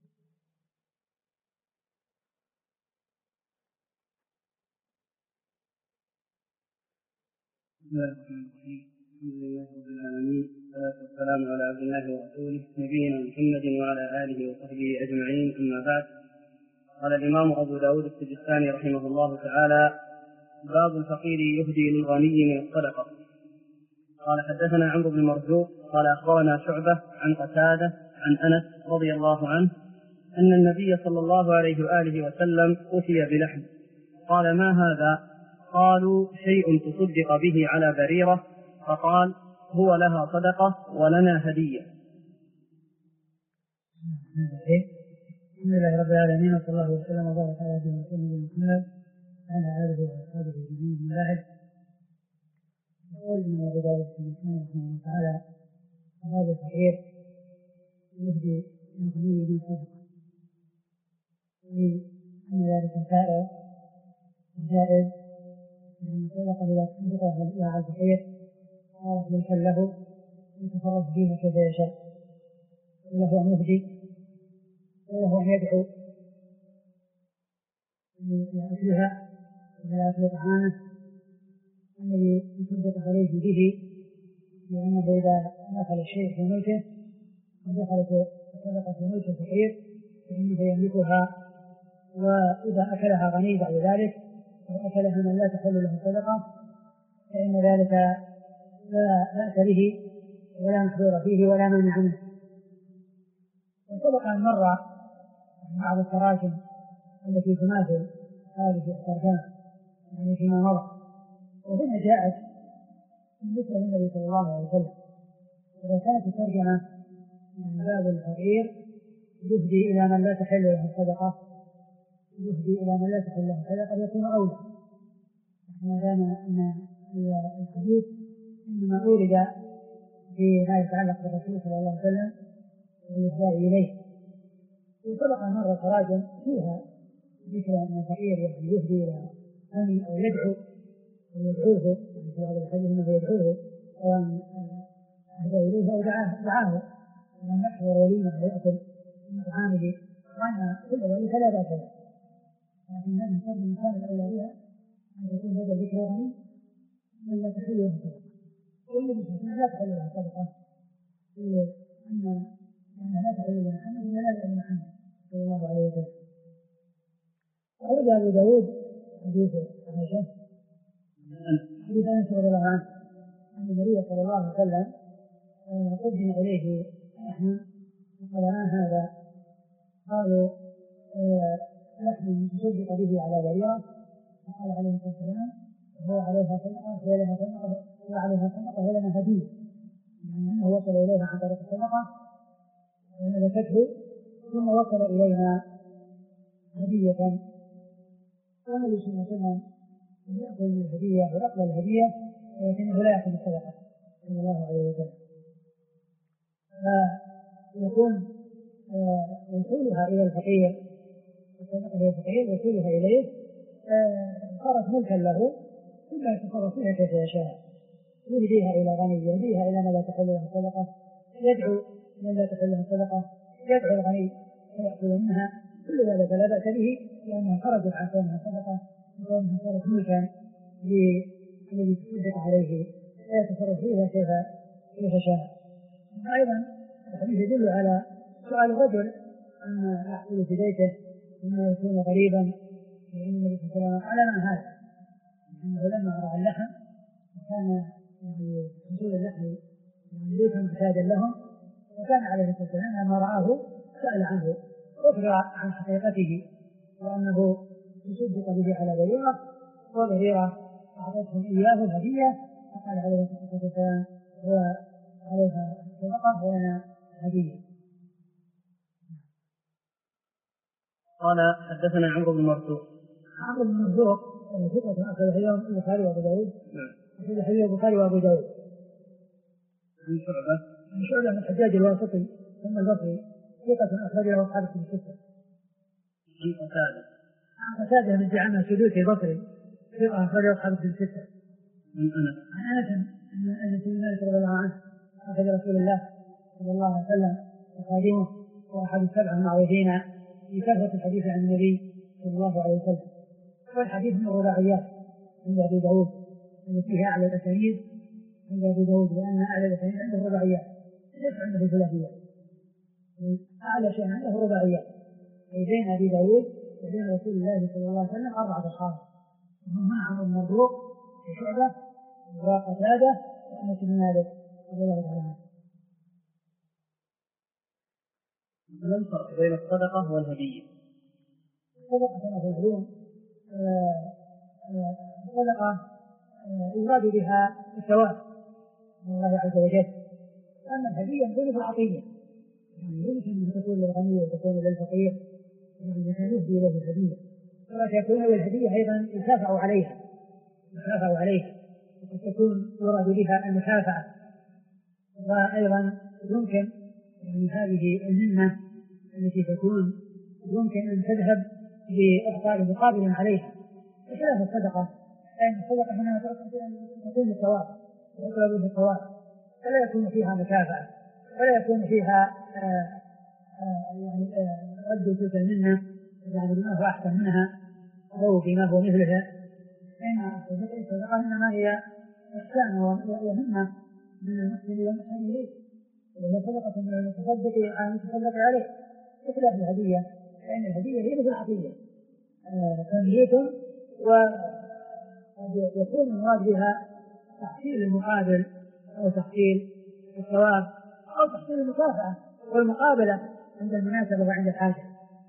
بسم الله الرحمن الرحيم. الحمد لله رب العالمين، والصلاة والسلام على عبد الله ورسوله نبينا محمد وعلى آله وصحبه أجمعين، أما بعد. قال الإمام أبو داود السجستاني رحمه الله تعالى: باب الفقير يهدي للغني من الصدقة. قال حدثنا عمرو بن مرزوق قال أخبرنا شعبة عن قتادة عن أنس رضي الله عنه أن النبي صلى الله عليه وآله وسلم أتي بلحم، قال: ما هذا؟ قالوا: شيء تصدق به على بريرة. فقال: هو لها صدقة ولنا هدية. الحمد لله رب العالمين، وصلى الله وسلم وبارك على سيدنا محمد وعلى آله وأصحابه أجمعين. من بعد، يقول إن أبو داود رحمه الله تعالى: باب الفقير يهدي الغني من صدقة، أن ذلك سائر جائز، لأن الصدقة إذا تصدقها إلى على الخير صارت ملكا له يتصرف فيها كيف يشاء، وله أن يهدي وله أن يدعو لأكلها ولا أكل طعامه الذي يصدق عليه به، لأنه إذا دخل الشيء في ملكه ودخلت الصدقة في ملك الفقير فإنه يملكها، وإذا أكلها غني بعد ذلك أو أكلها من لا تحل له الصدقة فإن ذلك لا بأس به ولا محظور فيه ولا مانع منه. وسبق أن مر بعض التراجم التي تماثل هذه الترجمة يعني فيما مضى، وهنا جاءت بالنسبة للنبي صلى الله عليه وسلم، إذا كانت الترجمة من باب الفقير يهدي إلى من لا تحل له الصدقة، يهدي إلى من لا تحل له الصدقة يكون أولى، ما دام أن الحديث إنما أورد فيما يتعلق بالرسول صلى الله عليه وسلم والإهداء إليه. وسبق مرة تراجم فيها ذكر أن الفقير يهدي إلى غني أو يدعوه في هذا الحديث أنه يدعوه سواء أهدى إليه أو دعاه أن يحضر وليمة ويأكل من طعامه، وأن كل ذلك لا بأس به، لكن هذه الترجمة كان الأولى بها أن يكون هذا الذكر غني من لا تحل له الصدقة، والنبي صلى الله عليه وسلم لا تحل له الصدقة أنها لا تحل لمحمد ولا لمحمد صلى الله عليه وسلم. أورد أبو داود حديث عائشة حديث أنس رضي الله عنه أن النبي صلى الله عليه وسلم قدم إليه لحم وقال ما هذا؟ قالوا لحم تصدق به على بريرة، فقال عليه الصلاة والسلام هو عليها صدقة ولنا صدقة وعليها صدقة ولنا هدية، يعني أنه وصل إليها عن طريق الصدقة وملكته ثم وصل إلينا هدية، والنبي صلى الله عليه وسلم يأخذ الهدية ويقبل الهدية ولكنه لا يأخذ الصدقة صلى الله عليه وسلم. فيكون وصولها إلى الفقير الصدقة إلى الفقير وصولها إليه صارت ملكا له ثم يتصرف فيها كيف يشاء، يهديها إلى غني، يهديها إلى من لا تحل له الصدقة، يدعو من لا تحل له الصدقة، يدعو الغني فيأكل منها، كل ذلك لا بأس به لأنها خرجت عن كونها صدقة وكونها صارت ملكا للذي تصدق عليه فيتصرف فيها كيف شاء. أيضا الحديث يدل على سؤال الرجل أن يحصل في بيته ثم يكون غريبا، لأن النبي صلى الله عليه وسلم علم هذا، أنه لما رأى اللحم وكان حصول اللحم ليس محتاجا لهم، وكان عليه الصلاة والسلام لما رآه سأل عنه وأخبر عن حقيقته وأنه يصدق به على بريرة، وبريرة أعطتهم إياه الهدية، فقال عليه الصلاة والسلام هو عليها صدقة ولنا هدية. قال حدثنا عمرو بن مرزوق. عمرو بن مرزوق ثقة أخرج اليوم البخاري وأبو داود. أخرج الحديث البخاري وأبو داود. عن شعبة بن الحجاج الواسطي ثم البصري ثقة أخرجه أصحاب الكتب الستة. عن قتادة بن دعامة السدوسي البصري ثقة أخرجه أصحاب الكتب الستة. عن أنس أن سيدنا مالك رضي الله عنه أخذ رسول الله صلى الله عليه وسلم وخادمه وأحد السبع المعروفين في كثرة الحديث عن النبي صلى الله عليه وسلم، والحديث من الرباعيات عند أبي داود التي فيها أعلى الأسانيد عند أبي داود، لأن أعلى الأسانيد عنده الرباعيات ليس عنده الثلاثيات، أعلى شيء عنده الرباعيات، بين أبي داود وبين رسول الله صلى الله عليه وسلم 4 أصحاب، وهم عمرو بن مرزوق وشعبة وقتادة وأنس بن مالك رضي الله تعالى عنه. ما الفرق بين الصدقة والهدية؟ الصدقة كما هو معلوم الصدقة يراد بها الثواب من الله عز وجل، أما الهدية مثل العطية، يعني يمكن أن تكون للغني وتكون للفقير، يعني يهدي إليه الهدية، وتكون للهدية أيضا يكافأ عليها، وقد تكون يراد بها المكافأة، وأيضا يمكن يعني هذه المنة التي تكون يمكن أن تذهب بإعطاء مقابل عليها، بخلاف الصدقة، لأن الصدقة هنا تكون للثواب ويطلب بالثواب، فلا يكون فيها مكافأة ولا يكون فيها يعني رد تلك المنة يعني بما هو أحسن منها أو بما هو مثلها. فإن الصدقة إنما هي إحسان ومنة من المسلم والمسلم إليه، وهي صدقة من المتصدق عن المتصدق عليه، بخلاف الهدية، لأن الهدية هي مثل العطية تمليكم، وقد يكون المراد بها تحصيل المقابل أو تحصيل الثواب أو تحصيل المكافأة والمقابلة عند المناسبة وعند الحاجة.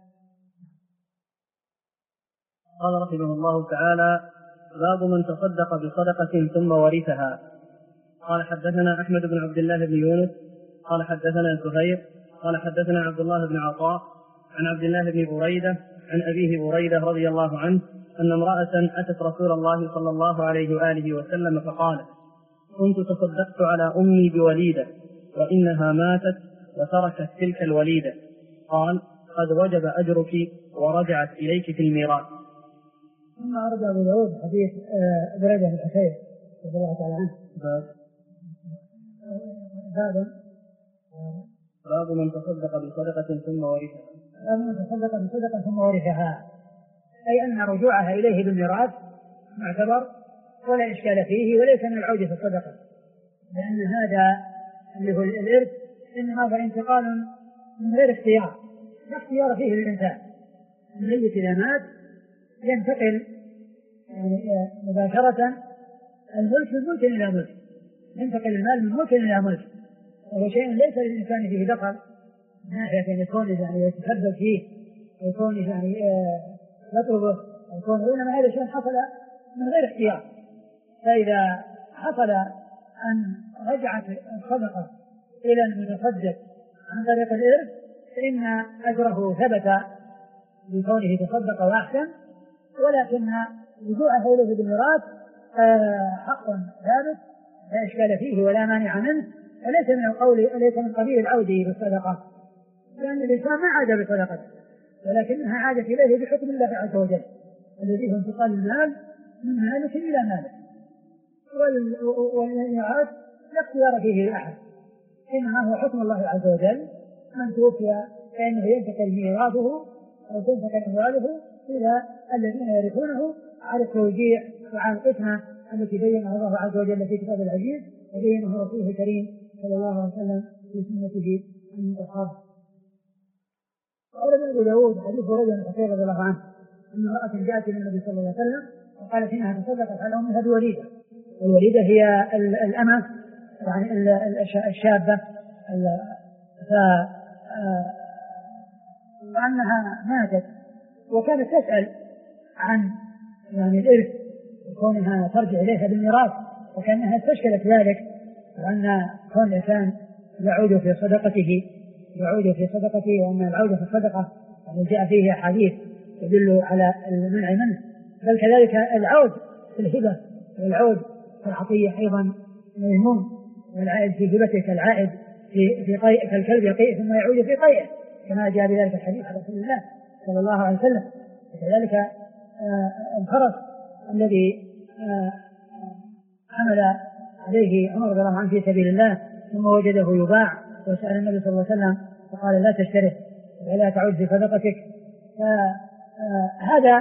قال رحمه الله تعالى: باب من تصدق بصدقة ثم ورثها. قال حدثنا أحمد بن عبد الله بن يونس قال حدثنا زهير قال حدثنا عبد الله بن عطاء عن عبد الله بن بريدة عن أبيه بريدة رضي الله عنه أن امرأة أتت رسول الله صلى الله عليه وآله وسلم فقالت: كنت تصدقت على أمي بوليدة وإنها ماتت وتركت تلك الوليدة. قال: قد وجب أجرك ورجعت إليك في الميراث. ثم أرد أبو داود حديث بريدة بن حسين رضي الله تعالى عنه. باب من تصدق بصدقة ثم ورثها. باب من تصدق بصدقة ثم ورثها، أي أن رجوعها إليه بالميراث معتبر ولا إشكال فيه وليس من العودة في الصدقة، لأن هذا اللي هو الإرث إنما هو انتقال من غير اختيار، لا اختيار فيه للإنسان. الميت إذا مات ينتقل مباشرة الملك من ملك إلى ملك، ينتقل المال من ملك إلى ملك، وهو شيء ليس للإنسان فيه دخل من ناحية أن يكون يعني يتسبب فيه أو يكون يعني يطلبه أو يكون، إنما هذا شيء حصل من غير اختيار. فإذا حصل أن رجعت الصدقة إلى المتصدق عن طريق الإرث فإن أجره ثبت بكونه تصدق وأحسن، ولكن رجوعه إليه بالميراث حق ثابت لا إشكال فيه ولا مانع منه، وليس من القول وليس من قبيل العودة بالصدقة، لأن الإنسان ما عاد بصدقته ولكنها عادت إليه بحكم الله عز وجل الذي هو انتقال المال من مالك إلى مالك، والإعادة لا اختيار فيه لأحد، إنما هو حكم الله عز وجل. من توفي فإنه ينتقل ميراثه أو تنتقل أمواله إلى الذين يرثونه على التوزيع وعلى القسمة التي بينها الله عز وجل في كتاب العزيز وبينه رسوله الكريم صلى الله عليه وسلم في سنته المطهرة. وأورد أبو داود حديث بريدة بن حسين رضي الله عنه أن امرأة جاءت إلى النبي صلى الله عليه وسلم وقالت إنها تصدقت على أمها بوليدة، والوليدة هي الأمة يعني الشابة، وأنها ماتت وكانت تسأل عن يعني الإرث وكونها ترجع إليها بالميراث، وكأنها استشكلت ذلك، وأن كون الإنسان يعود في صدقته وأن العودة في الصدقة يعني جاء فيه أحاديث تدل على المنع منه، بل كذلك العود في الهبة والعود في العطية أيضا مذموم، والعائد في هبته كالعائد في قيء كالكلب يقيء ثم يعود في قيئه كما جاء بذلك الحديث عن رسول الله صلى الله عليه وسلم. وكذلك الفرس الذي حمل عليه عمر رضي الله عنه في سبيل الله ثم وجده يباع وسأل النبي صلى الله عليه وسلم فقال لا تشتره ولا تعود في صدقتك. هذا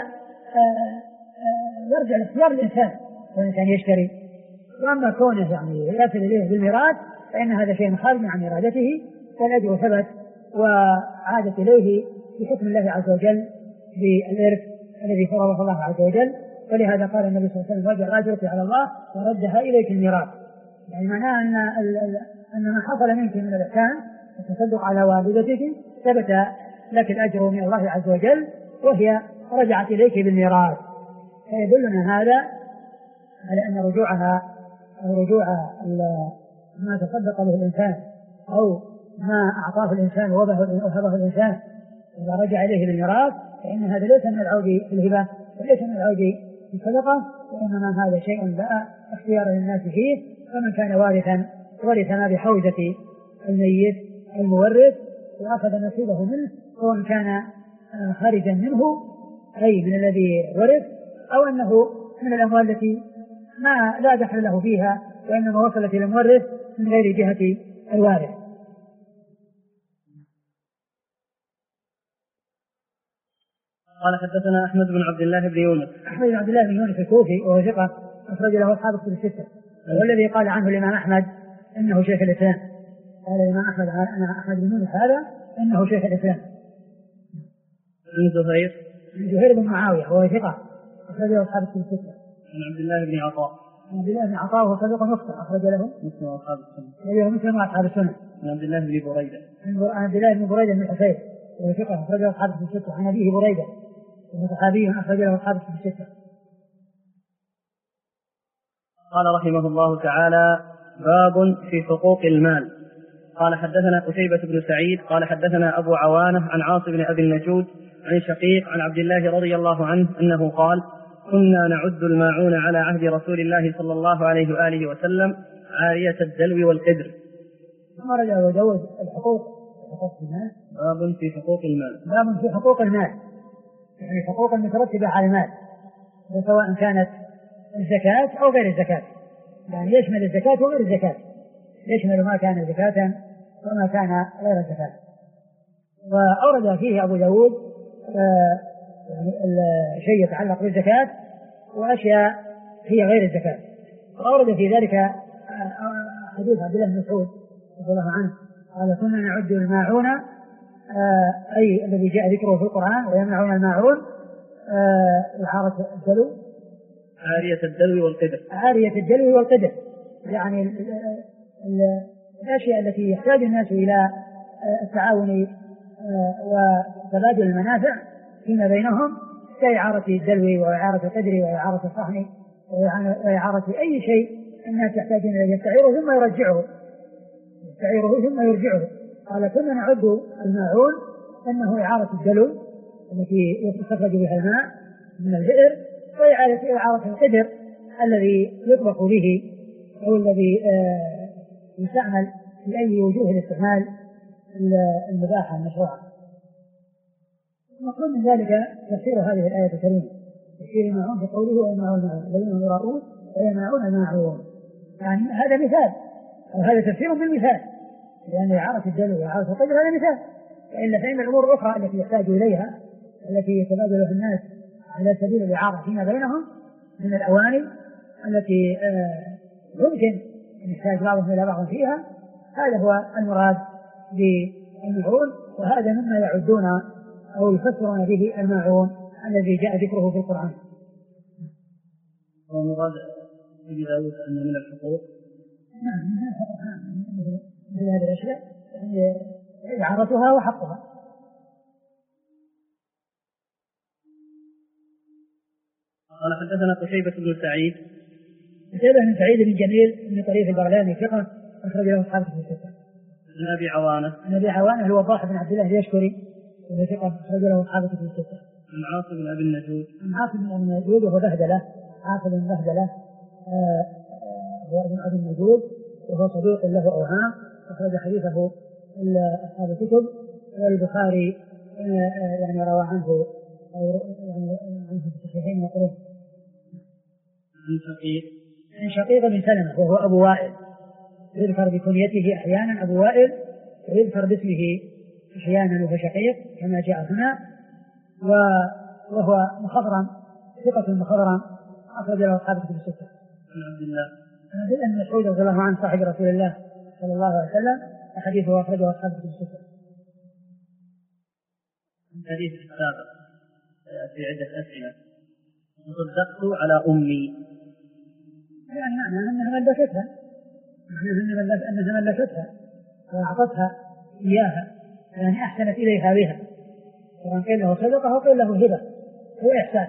يرجع لاختيار الإنسان والإنسان يشتري، وأما كونه يعني يصل إليه بالميراث فإن هذا شيء خارج عن إرادته والأجر ثبت وعادت إليه بحكم الله عز وجل بالإرث الذي فرضه الله عز وجل. ولهذا قال النبي صلى الله عليه وسلم رجع أجرك على الله وردها إليك الميراث، يعني معناه أن ما حصل منك من الإحسان التصدق على والدتك ثبت لك الأجر من الله عز وجل وهي رجعت إليك بالميراث. فيدلنا هذا على أن رجوع ما تصدق به الإنسان أو ما أعطاه الإنسان ووهبه الإنسان إذا رجع إليه بالميراث فإن هذا ليس من العود في الهبة وليس من العود في الصدقة، وإنما هذا شيء لا اختيار للناس فيه، فمن كان وارثا ورث ما بحوزة الميت المورث وأخذ نصيبه منه، سواء كان خارجا منه أي من الذي ورث، أو أنه من الأموال التي ما لا دخل له فيها وإنما وصلت إلى المورث من غير جهة الوارث. قال حدثنا أحمد بن عبد الله بن يونس. أحمد بن عبد الله بن يونس الكوفي وهو ثقة أخرج له أصحاب الكتب الستة، والذي قال عنه الإمام أحمد إنه شيخ الإسلام. قال الإمام أحمد عن أحمد بن يونس هذا إنه شيخ الإسلام. زهير بن معاوية وهو ثقة أخرج له أصحاب الكتب الستة. عن عبد الله بن عطاء. عبد الله بن عطاء وهو صديق مخطئ أخرج له مسلم وأصحاب السنة. أيوه مسلم وأصحاب السنة. عن عبد الله بن بريدة. عن عبد الله بن بريدة بن حسين وهو ثقة أخرج له أصحاب الكتب الستة. عن أبيه بريدة وهو صحابي أخرج له أصحاب الكتب الستة. قال رحمه الله تعالى: باب في حقوق المال. قال حدثنا قتيبة بن سعيد قال حدثنا أبو عوانة عن عاصم بن أبي النجود عن شقيق عن عبد الله رضي الله عنه أنه قال: كنا نعد الماعون على عهد رسول الله صلى الله عليه وآله وسلم عارية الدلو والقدر. ثم رجع وجوز حقوق المال. باب في حقوق المال. باب في حقوق المال، يعني حقوق المترتبة على المال، سواء كانت الزكاة أو غير الزكاة، يعني يشمل الزكاة وغير الزكاة، يشمل ما كان زكاة وما كان غير الزكاة. وأورد فيه أبو داود يعني شيء يتعلق بالزكاة وأشياء هي غير الزكاة. وأورد في ذلك حديث عبد الله بن مسعود رضي الله عنه قال: كنا نعد الماعون أي الذي جاء ذكره في القرآن ويمنعون الماعون إعارة الدلو، عارية الدلو والقدر. عارية الدلو والقدر يعني الأشياء التي يحتاج الناس إلى التعاون وتبادل المنافع فيما بينهم، كإعارة الدلو وإعارة القدر وإعارة الصحن وإعارة أي شيء الناس يحتاجون إلى يستعيره ثم يرجعه، قال: كنا نعد الماعون أنه إعارة الدلو التي يستخرج بها الماء من البئر، وإعارة القدر الذي يطبخ به أو الذي يستعمل في أي وجوه الاستعمال المباحة المشروعة. ومقصود من ذلك تفسير هذه الآية الكريمة، تفسير الماعون في قوله: ويمنعون الماعون الذين يراءون ويمنعون الماعون، يعني هذا مثال أو هذا تفسير بالمثال، لأن إعارة الدلو وإعارة القدر هذا مثال، وإلا فإن الأمور الأخرى التي يحتاج إليها التي يتبادلها الناس على سبيل الإعارة فيما بينهم من الأواني التي يمكن أن يحتاج بعضهم إلى بعض فيها، هذا هو المراد بالماعون، وهذا مما يعدون أو يفسرون به الماعون الذي جاء ذكره في القرآن. ومراد أبي داود أن من الحقوق نعم من هذه الأشياء إعارتها وحقها. قال حدثنا قتيبة بن سعيد. قتيبة بن سعيد بن جميل من طريق البغلاني ثقة أخرج له أصحاب الكتب الستة. عن أبي عوانة. عن أبي عوانة الوضاح بن عبد الله اليشكري وهو ثقة أخرج له أصحاب الكتب الستة. عن عاصم بن أبي النجود. عن عاصم بن أبي النجود وهو بهدلة، عاصم بن بهدلة هو ابن أبي النجود وهو صديق له أوهام، أخرج حديثه أصحاب الكتب، والبخاري يعني روى عنه أو يعني عنه في الصحيحين وقرب. عن شقيق بن سلمة وهو أبو وائل، يذكر بكنيته أحيانا أبو وائل ويذكر باسمه أحيانا وهو شقيق كما جاء هنا، وهو مخضرم ثقة مخضرم أخرج له أصحاب الكتب الستة. عن عبد الله بن مسعود رضي الله عنه صاحب رسول الله صلى الله عليه وسلم، حديثه أخرجه أصحاب الكتب الستة. حديث السابق في عدة أسئلة: تصدقت على أمي، يعني معنى أنها ملكتها وأعطتها إياها، يعني أحسنت إليها بها، سواء قيل له صدقة أو قيل له هبة، هو إحسان.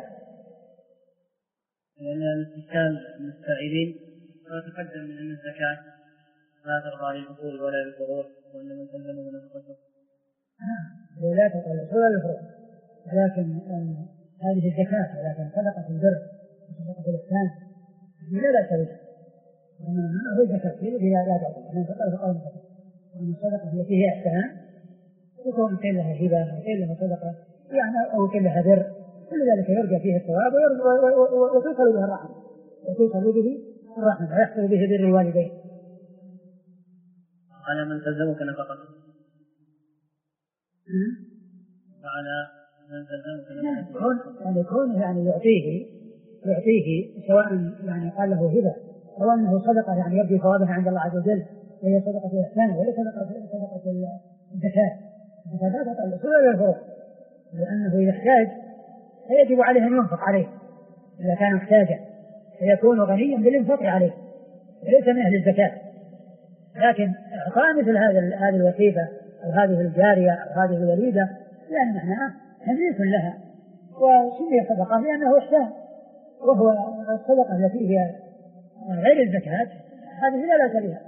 لأن الاستشكال من السائلين ما تقدم من أن الزكاة لا ترضى للأصول ولا للفروع، وأن من سلمه نفقته. لا ترضى للأصول ولا للفروع، ولكن هذه الزكاة، ولكن صدقة البر وصدقة الإحسان لا بأس بها، هو الزكاة التي لا تعطي، لأن فقط القول وأن الصدقة التي هي إحسان يكون كان لها هبة وكان لها صدقة يعني أو كان لها بر، كل ذلك يرجى فيه الثواب وتوصل به الرحمة، وتوصل به الرحمة ويحصل به بر الوالدين. على من تلزمك نفقته وعلى من تلزمك نفقته يكون يعني يعطيه سواء يعني قال له هبة أو أنه صدقة يعني يرجي ثوابها عند الله عز وجل، وهي صدقة الإحسان ولا صدقة الزكاة. الزكاة لا تطلع ولا الفروق، لأنه إذا احتاج فيجب عليه أن ينفق عليه إذا كان محتاجا، فيكون غنيا بالإنفاق عليه وليس من أهل الزكاة. لكن إعطاء مثل هذه الوظيفة أو هذه الجارية أو هذه الوليدة لأن معناه تمليك لها وسمي صدقة لأنه إحسان، وهو الصدقة التي هي غير الزكاة هذه لا بأس بها.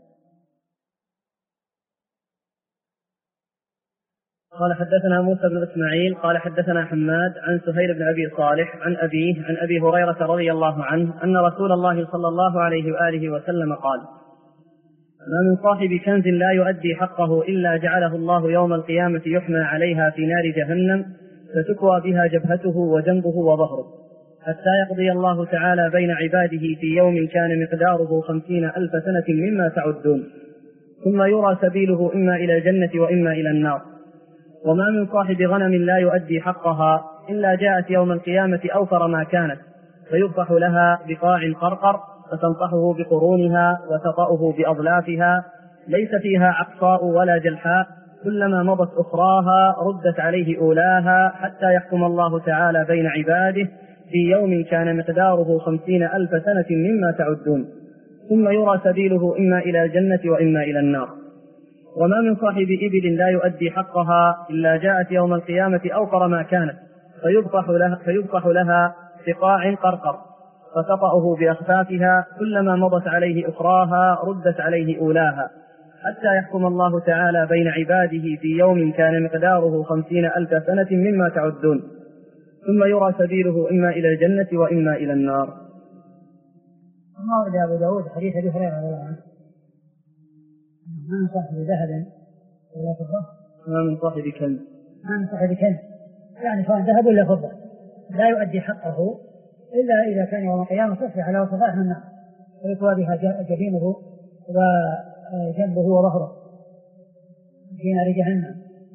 قال حدثنا موسى بن إسماعيل قال حدثنا حماد عن سهيل بن أبي صالح عن أبيه عن أبي هريرة رضي الله عنه أن رسول الله صلى الله عليه وآله وسلم قال: ما من صاحب كنز لا يؤدي حقه إلا جعله الله يوم القيامة يحمى عليها في نار جهنم فتكوى بها جبهته وجنبه وظهره حتى يقضي الله تعالى بين عباده في يوم كان مقداره 50,000 سنة مما تعدون، ثم يرى سبيله إما إلى الجنة وإما إلى النار. وما من صاحب غنم لا يؤدي حقها إلا جاءت يوم القيامة أوفر ما كانت فيذبح لها بقاع قرقر فتنطحه بقرونها وتطأه بأضلافها ليس فيها عقصاء ولا جلحاء، كلما مضت أخراها ردت عليه أولاها حتى يحكم الله تعالى بين عباده في يوم كان مقداره 50,000 سنة مما تعدون، ثم يرى سبيله إما إلى الجنة وإما إلى النار. وما من صاحب إبل لا يؤدي حقها إلا جاءت يوم القيامة أوفر ما كانت فيذبح لها بقاع قرقر فتطأه بأخفافها، كلما مضت عليه أخراها ردت عليه أولاها حتى يحكم الله تعالى بين عباده في يوم كان مقداره 50,000 سنة مما تعدون، ثم يرى سبيله إما إلى الجنة وإما إلى النار. ما ورد أبو داود حديث أبي هريرة رضي الله عنه: ما من صاحب ذهب ولا فضة، ما من صاحب كنز، ما من صاحب كنز يعني سواء ذهب ولا فضة لا يؤدي حقه إلا إذا كان يوم القيامة تصبح على وصفائه من النار ويكوى بها جبينه وجنبه وظهره في نار جهنم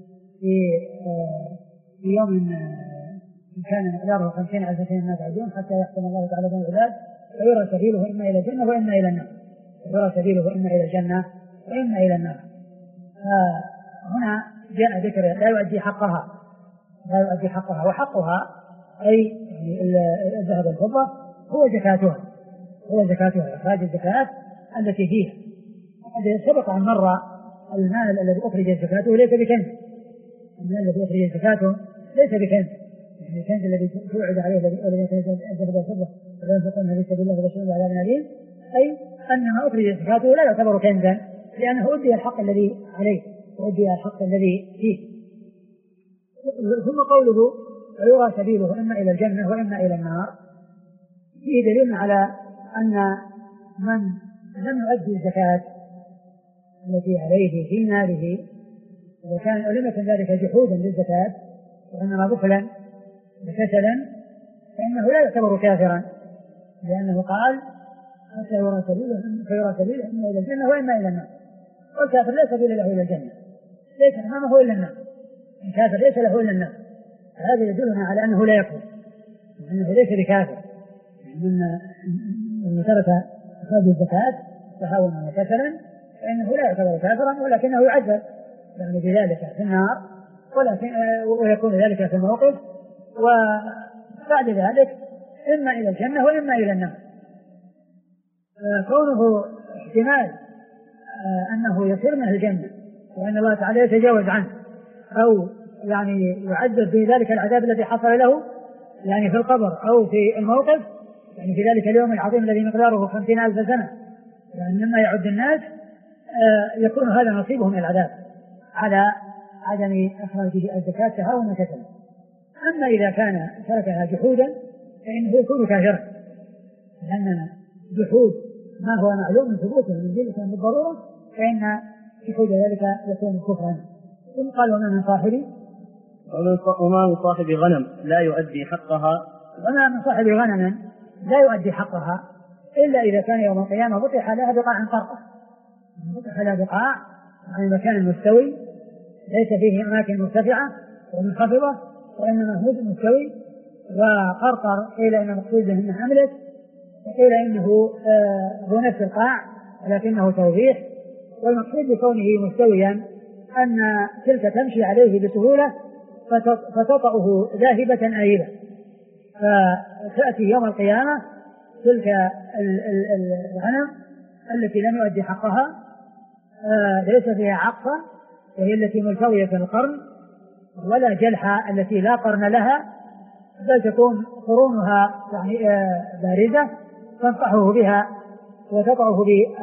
في يوم كان مقداره 50,000 سنة مما تعدون حتى يحكم الله تعالى بين العباد فيرى سبيله إما إلى الجنة وإما إلى النار، يرى سبيله إما إلى الجنة وإما إلى النار. هنا جاء ذكر لا يؤدي حقها، لا يؤدي حقها، وحقها أي الذهب والفضة هو زكاتها إخراج الزكاة التي فيها. سبق أن مر المال الذي أخرج زكاته ليس بكنز، المال الذي أخرج زكاته ليس بكنز، يعني الكنز الذي توعد عليه الذي الذهب والفضة ولا ينفقونها في سبيل الله وبشرهم بعذاب أليم، أي أن ما أخرج زكاته لا يعتبر كنزا لأنه أدي الحق الذي عليه وأدي الحق الذي فيه. ثم قوله ويرى سبيله إما إلى الجنة وإما إلى النار فيه دليل على أن من لم يؤدي الزكاة التي عليه في ماله إذا كان لم يكن ذلك جحودا للزكاة وإنما بخلا وكسلا فإنه لا يعتبر كافرا، لأنه قال حتى يرى سبيله إما إلى الجنة وإما إلى النار، والكافر لا سبيل له إلى الجنة، ليس أمامه إلا النار، الكافر ليس له إلا النار. هذا يدلنا على أنه لا يكفر وأنه ليس بكافر، من ترك إخراج الزكاة تهاونا وكسلا فإنه لا يعتبر كافرا ولكنه يعذب يعني بذلك في النار، ويكون ذلك في الموقف، وبعد ذلك إما إلى الجنة وإما إلى النار. كونه احتمال أنه يصير من الجنة وأن الله تعالى يتجاوز عنه أو يعني يعذب في ذلك العذاب الذي حصل له يعني في القبر أو في الموقف يعني في ذلك اليوم العظيم الذي مقداره 50,000 سنة يعني مما يعد الناس، يكون هذا نصيبه من العذاب على عدم إخراجه الزكاة تهاونا وكسلا. أما إذا كان تركها جحودا فإنه يكون كافرا، لأن جحود ما هو معلوم ثبوته من ذلك بالضرورة فإن جحود ذلك يكون كفرا. ثم قال وما من صاحب غنم لا يؤدي حقها، وما من صاحب غنم لا يؤدي حقها إلا إذا كان يوم القيامة بطح لها بقاع قرقة، بطح لها بقاع عن مكان مستوي ليس فيه أماكن مرتفعة ومنخفضة، وإنما هو مستوي وقرقر، قيل إن مقصود أنه حملت، وقيل إنه هو نفس القاع ولكنه توضيح. والمقصود بكونه مستويا أن تلك تمشي عليه بسهولة فتطأه ذاهبة آيبة، فتأتي يوم القيامة تلك الغنم التي لم يؤدي حقها ليس فيها عقة وهي التي ملتوية في القرن، ولا جلحة التي لا قرن لها، بل تكون قرونها يعني بارزة تنصحه بها وتقعه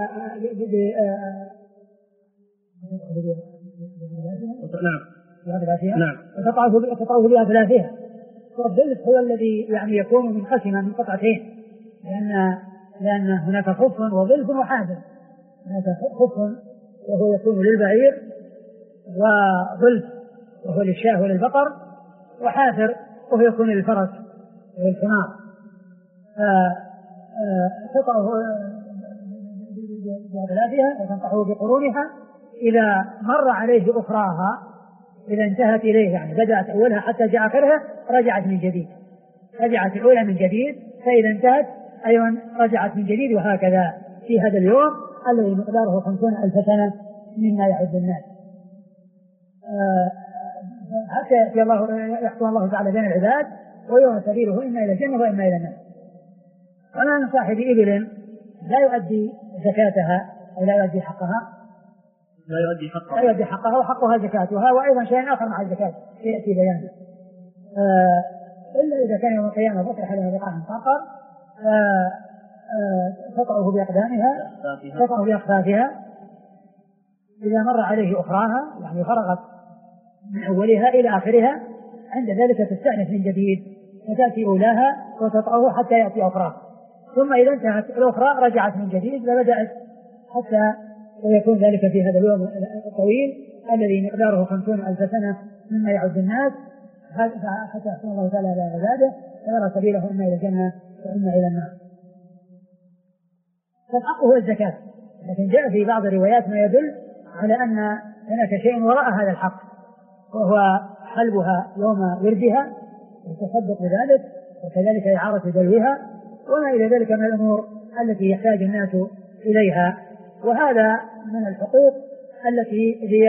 وتقعه بأفلافها. والظلف هو الذي يعني يكون منقسما من قطعتين، لأن هناك خف وظلف وحافر. هناك خف وهو يكون للبعير، وظلف وهو للشاه وللبقر، وحافر وهو يكون للفرس والحمار. تقعه بأفلافها وتنقحه بقرونها. إذا مر عليه أخراها، إذا انتهت إليه يعني بدأت أولها حتى جاء آخرها رجعت من جديد، رجعت الأولى من جديد، فإذا انتهت أيضا رجعت من جديد، وهكذا في هذا اليوم الذي مقداره 50,000 سنة مما يعد الناس. حتى يحكم الله تعالى بين العباد ويرى سبيله إما إلى الجنة وإما إلى النار. وما من صاحب إبل لا يؤدي زكاتها أو لا يؤدي حقها، لا يؤدي حقها وحقها زكاتها، وأيضا شيء آخر مع الزكاة يأتي بيانه، إلا إذا كان يوم القيامة بطح لها بقاع قرقر تقعه بأقدامها، تقعه بأخفافها. إذا مر عليه أخراها يعني فرغت من أولها إلى آخرها، عند ذلك تستأنف من جديد فتأتي أولاها وتقعه حتى يأتي أخراها، ثم إذا انتهت الأخرى رجعت من جديد فبدأت حتى ويكون ذلك في هذا اليوم الطويل الذي مقداره 50,000 سنة مما يعد الناس، حتى يحكم الله تعالى على عباده ويرى سبيله إما إلى الجنة وإما إلى النار. فالحق هو الزكاة، لكن جاء في بعض الروايات ما يدل على أن هناك شيء وراء هذا الحق، وهو حلبها يوم وردها والتصدق بذلك، وكذلك إعارة دلوها وما إلى ذلك من الأمور التي يحتاج الناس إليها. وهذا من الحقوق التي هي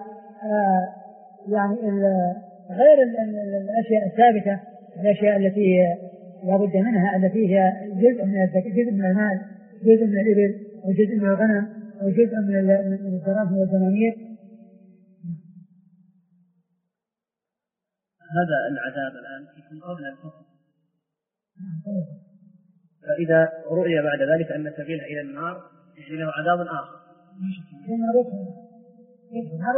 يعني غير الأشياء الثابتة، الأشياء التي لا بد منها، التي هي جزء من المال، جزء من الإبل وجزء من الغنم وجزء من الدراهم والدنانير. هذا العذاب الآن يكون قبل الحكم، فإذا رؤي بعد ذلك أن سبيله إلى النار له عذاب آخر. النار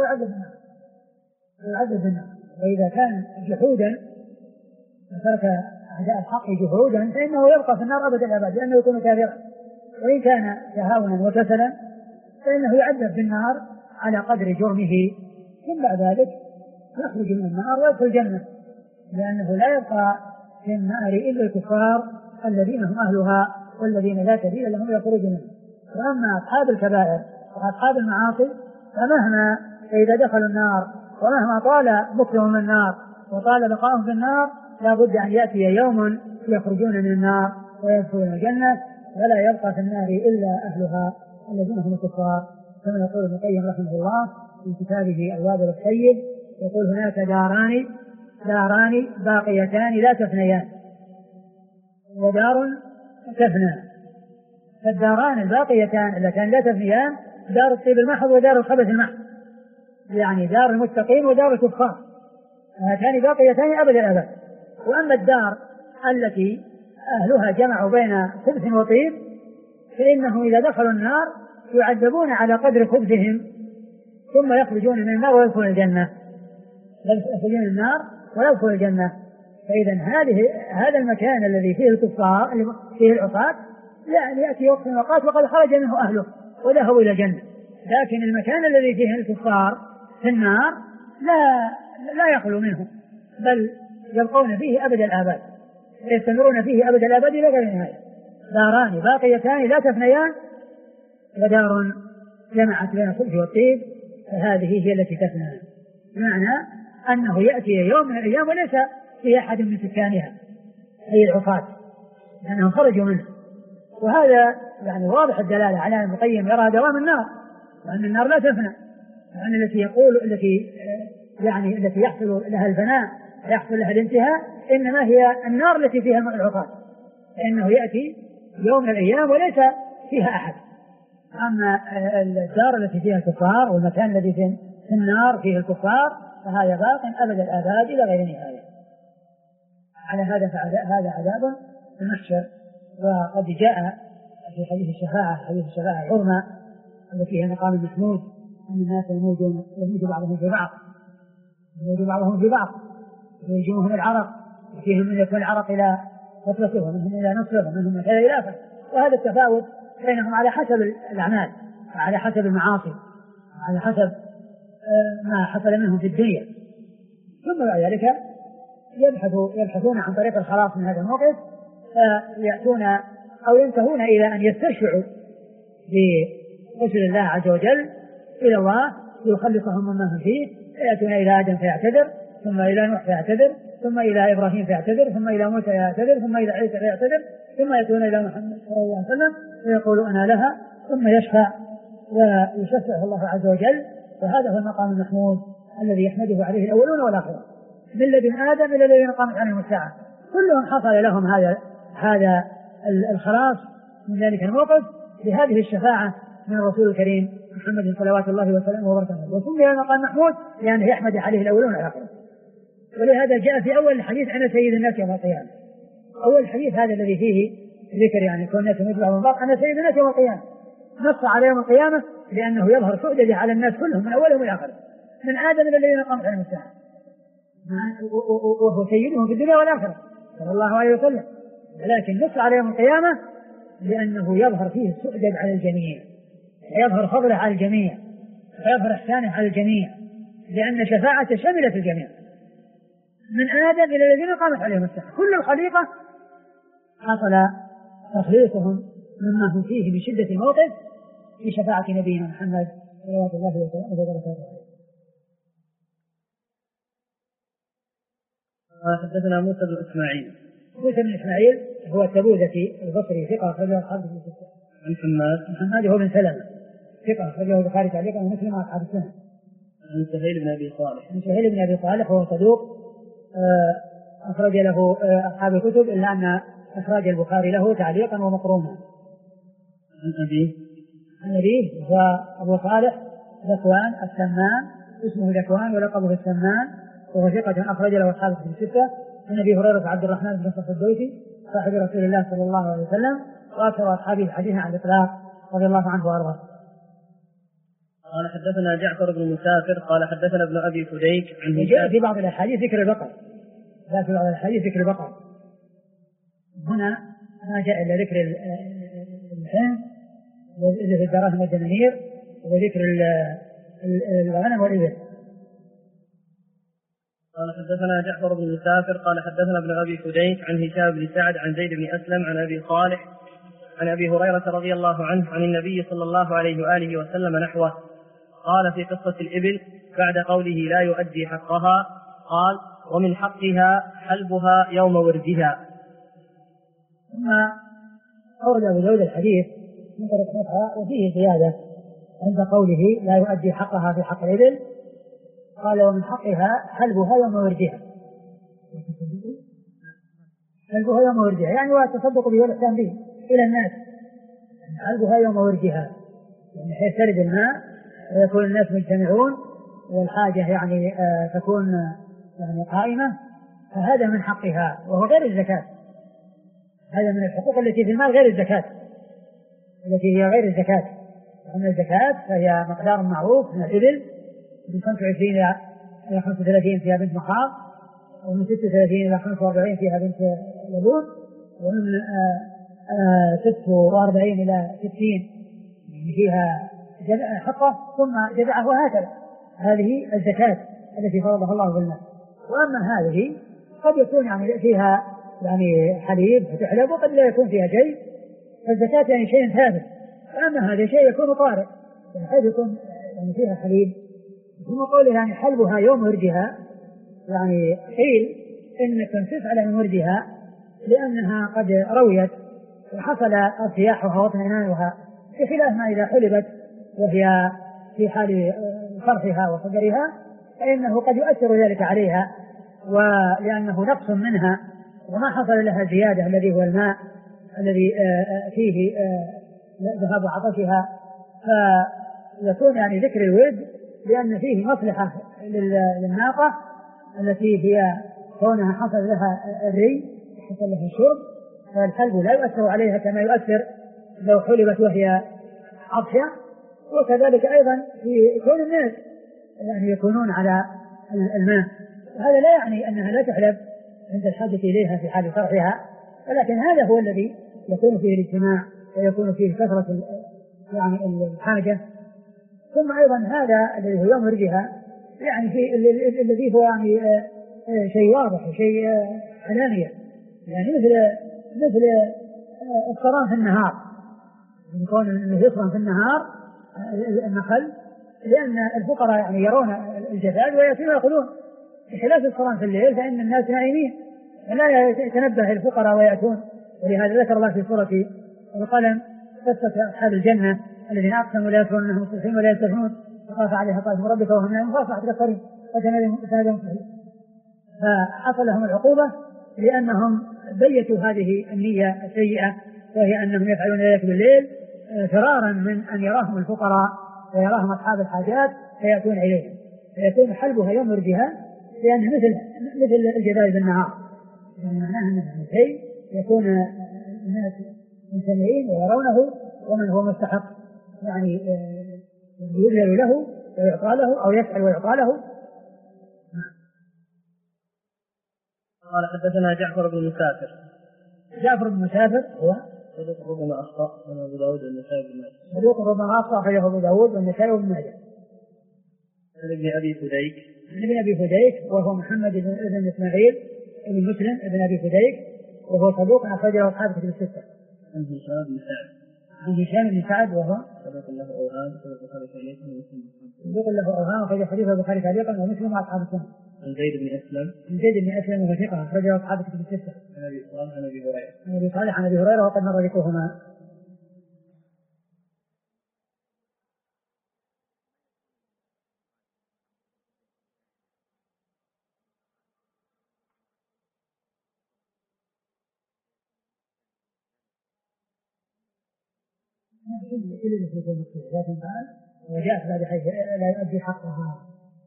يعذب النار. وإذا كان جحودا ترك أعداء الحق جحودا فإنه يبقى في النار أبد الأبد، لأنه يكون كافرا. وإن كان تهاونا وكسلا فإنه يعذب في النار على قدر جرمه، ثم بعد ذلك يخرج من النار ويدخل الجنة، لأنه لا يبقى في النار إلا الكفار الذين هم أهلها والذين لا سبيل لهم يخرجون منها. وأما أصحاب الكبائر وأصحاب المعاصي فمهما إذا دخلوا النار ومهما طال مكرهم النار وطال بقاءهم في النار لا بد أن يأتي يوم يخرجون من النار ويدخلون الجنة، ولا يبقى في النار إلا أهلها الذين هم الكفار. كما يقول ابن القيم رحمه الله في كتابه الوابل الطيب، يقول هناك داران باقيتان لا تفنيان، ودار تفنى. فالداران الباقيتان اللتان لا تفنيان دار الطيب المحض ودار الخبث المحض، يعني دار المتقين ودار الكفار، هاتان باقيتان أبد الأبد. وأما الدار التي أهلها جمعوا بين خبث وطيب فإنهم إذا دخلوا النار يعذبون على قدر خبثهم ثم يخرجون من النار ويدخلون الجنة، يخرجون من النار ويدخلون الجنة. فإذا هذا المكان الذي فيه الكفار فيه العصاة يعني يأتي وقت من الأوقات وقد خرج منه أهله وذهبوا إلى الجنة، لكن المكان الذي فيه الكفار في النار لا يخلو منه، بل يبقون فيه أبد الآباد، يستمرون فيه أبد الآباد إلى غير نهاية. داران باقيتان لا تفنيان، ودار جمعت بين الخبز والطيب فهذه هي التي تفنى، بمعنى أنه يأتي يوم من الأيام وليس في أحد من سكانها أي العصاة لأنهم خرجوا منه. وهذا يعني واضح الدلالة على أن المقيم يرى دوام النار، وأن النار لا تفنى، وأن التي يحصل لها الفناء ويحصل لها الانتهاء إنما هي النار التي فيها العصاة، فإنه يأتي يوم من الأيام وليس فيها أحد. أما الدار التي فيها الكفار والمكان الذي في النار فيه الكفار فهذا باق أبد الآباد إلى غير نهاية. على هذا هذا عذاب المحشر. وقد جاء في حديث الشفاعة العظمى التي هي مقام المحمود أن الناس يموج بعضهم في بعض ويجيهم العرق، وفيهم من يكون العرق إلى خطوته ومنهم إلى نصره ومنهم من إلى إلافه، وهذا التفاوت بينهم على حسب الأعمال وعلى حسب المعاصي وعلى حسب ما حصل منهم في الدنيا. ثم بعد ذلك يبحثون عن طريق الخلاص من هذا الموقف، فيأتون أو ينتهون إلى أن يستشفعوا برسل الله عز وجل إلى الله يخلصهم مما هم فيه، فيأتون إلى آدم فيعتذر، ثم إلى نوح فيعتذر، ثم إلى إبراهيم فيعتذر، ثم إلى موسى فيعتذر، ثم إلى عيسى فيعتذر، ثم يأتون إلى محمد صلى الله عليه وسلم فيقول أنا لها، ثم يشفع ويشفعه الله عز وجل. وهذا هو المقام المحمود الذي يحمده عليه الأولون والآخرون من لدن آدم إلى الذين قامت عليهم الساعة، كلهم حصل لهم هذا الخلاص من ذلك الموقف بهذه الشفاعة من الرسول الكريم محمد صلوات الله وسلامه وبركاته. وسمي المقام محمود لأنه يحمد عليه الأولون والآخرون. ولهذا جاء في أول الحديث عن سيد الناس يوم القيامة. أول الحديث هذا الذي فيه ذكر يعني كون الناس يتبعون من بعض عن سيد الناس يوم القيامة، نص على يوم القيامة لأنه يظهر سؤدده على الناس كلهم من أولهم إلى آخرهم من آدم إلى الذين قامت عليهم الساعة، وهو سيدهم في الدنيا والآخرة صلى الله عليه وسلم. لكن نص على يوم القيامة لأنه يظهر فيه السؤدد على الجميع، يظهر فضله على الجميع، ويظهر إحسانه على الجميع، لأن شفاعته شملت الجميع من آدم إلى الذين قامت عليهم الساعة. كل الخليقة حصل تخليصهم مما هم فيه من شدة الموقف في شفاعة نبينا محمد صلوات الله وسلامه وبركاته. حدثنا موسى بن إسماعيل هو التبوذكي البصري ثقة أخرجه أصحاب الكتب. عن محمد هو بن سلمة ثقة أخرجه البخاري تعليقا ومسلم أصحاب السنة. عن سهيل بن أبي صالح هو صدوق أخرج له أصحاب الكتب إلا أن أخرج البخاري له تعليقا ومقرونا. عن أبيه هو أبو صالح ذكوان السمان، اسمه ذكوان ولقبه السمان، وهو ثقة أخرج له أصحاب الكتب الستة. عن أبي هريرة عبد الرحمن بن صخر الدوسي صاحب رسول الله صلى الله عليه وسلم وأكثر أصحابه حديثا عن الإطلاق رضي الله عنه وأرضاه. قال حدثنا جعفر بن مسافر قال حدثنا ابن أبي فديك عن جاء في بعض الأحاديث ذكر البقر، هنا ما جاء إلا ذكر الحنس وذكر الدراهم والدنانير وذكر الغنم والإبل. قال حدثنا جعفر بن مسافر قال حدثنا ابن أبي فديك عن هشام بن سعد عن زيد بن أسلم عن أبي صالح عن أبي هريرة رضي الله عنه عن النبي صلى الله عليه وآله وسلم نحوه. قال في قصة الإبل بعد قوله لا يؤدي حقها قال ومن حقها حلبها يوم وردها. ثم أورد أبو داود الحديث من طريق نفعه وفيه زيادة عند قوله لا يؤدي حقها في حق الإبل، قال ومن حقها حلبها يوم وردها. حلبها يوم وردها يعني والتصدق به والإحسان به إلى الناس. حلبها يوم وردها يعني حيث ترد الماء ويكون الناس مجتمعون والحاجة يعني تكون يعني قائمة، فهذا من حقها وهو غير الزكاة. هذا من الحقوق التي في المال غير الزكاة، التي هي غير الزكاة. وأما الزكاة فهي مقدار معروف من الإبل من 25 إلى 35 فيها بنت مخاض، ومن 36 إلى 45 فيها بنت لبون، ومن 46 إلى 60 فيها حقه ثم جزعه وهكذا. هذه الزكاة التي فرضها الله بالمال. وأما هذه قد يكون يعني فيها يعني حليب فتحلب وقد لا يكون فيها شيء، فالزكاة يعني شيء ثابت. وأما هذا شيء يكون طارئ، يعني قد يكون يعني فيها حليب ثم قوله يعني حلبها يوم ورجها، يعني قيل إنك تفعل من ورجها لأنها قد رويت وحصل ارتياحها واطمئنانها، بخلاف ما إذا حلبت وهي في حال فرحها وصدرها فإنه قد يؤثر ذلك عليها، ولأنه نقص منها وما حصل لها زيادة الذي هو الماء الذي فيه ذهاب عطشها، فيكون يعني ذكر الورد لأن فيه مصلحة للناقة التي هي كونها حصل لها الري حصل لها الشرب، فالحلب لا يؤثر عليها كما يؤثر لو حلبت وهي عطشة. وكذلك أيضا في كون الناس يعني يكونون على الماء، هذا لا يعني أنها لا تحلب عند الحاجة إليها في حال فرحها، ولكن هذا هو الذي يكون فيه الاجتماع ويكون فيه كثرة يعني الحاجة. ثم أيضا هذا الذي هو يوم رجها يعني في الذي هو يعني شيء واضح وشيء علانية، يعني مثل الصرام في النهار، يكون انه يصرم في النهار النخل لأن الفقراء يعني يرون الجفاف ويأتون ويأخذون، بخلاف الصرام في الليل فإن الناس نائمين فلا يتنبه الفقراء ويأتون. ولهذا ذكر الله في سورة القلم قصة أصحاب الجنة الذين أقسموا لا يكفرون أنهم مصلحين ولا يستثنون فخاف عليها طائف من ربك وهم نائمون فأصبحت كالصريم وتنادهم صحيح، فحصل لهم العقوبة لأنهم بيتوا هذه النية السيئة وهي أنهم يفعلون ذلك بالليل فرارا من أن يراهم الفقراء ويراهم أصحاب الحاجات فيأتون إليهم، فيكون حلبها يوم ورجها لأنه مثل الجبال بالنهار، يعني معناه أنه شيء يكون الناس منتبهين ويرونه ومن هو مستحق يعني يبذل له ويعطى له أو يسأل ويعطى له. قال حدثنا جعفر بن مسافر. جعفر بن مسافر هو صدوق ربما أخطأ من أبو داود والنسائي بن ماجه. صدوق ربما أخطأ أخرجه أبو داود والنسائي بن ماجه. عن ابن أبي فديك. ابن أبي فديك وهو محمد بن إسماعيل بن مسلم ابن أبي فديك وهو صدوق أخرجه أصحاب كتب الستة. عن هشام بن سعد. عن هشام بن سعد وهو صدوق له أوهام أخرجه البخاري تعليقا ومسلم. صدوق له أوهام أخرجه حديث البخاري تعليقا ومسلم وأصحاب السنة. عن زيد بن أسلم. عن زيد بن أسلم وهو ثقة أخرجه أصحاب كتب الستة. عن أبي صالح عن أبي هريرة. عن أبي صالح عن أبي هريرة وقد مر ذكرهما. لكن قال وجاءت بعد حيث لا يؤدي حقها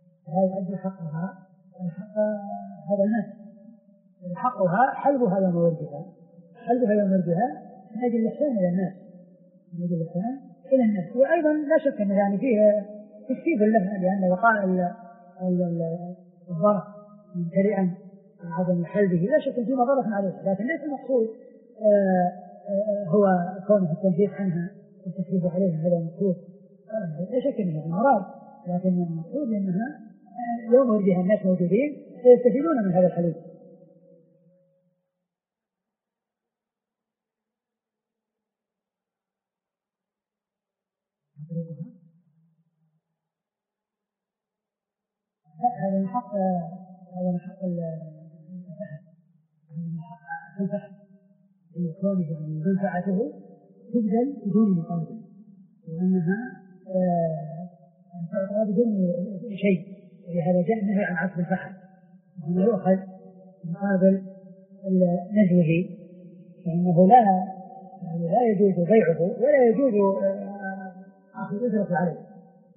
الحق هذا الناس حقها حلبها يوم ولدها من أجل الإحسان إلى الناس وأيضا لا شك أن يعني فيه تشكيف له لأن وقع الضرر ممتلئا عدم حلبه لا شك فيه مضرة عليه، لكن ليس المقصود هو كونه التنفيذ عنها والتكليف عليها هذا المقصود، لا شك أنه المراد، لكن المقصود أنها يوم ولدها الناس موجودين سيستفيدون من هذا الحليب. هذا من حق الفحم لكونه يعني منفعته تبذل بدون مقابل وأنها بدون شيء، لهذا جاء النهي عن عصر الفحم وأنه يؤخذ مقابل نزوه فإنه لا يجوز بيعه ولا يجوز أخذ الأجرة عليه.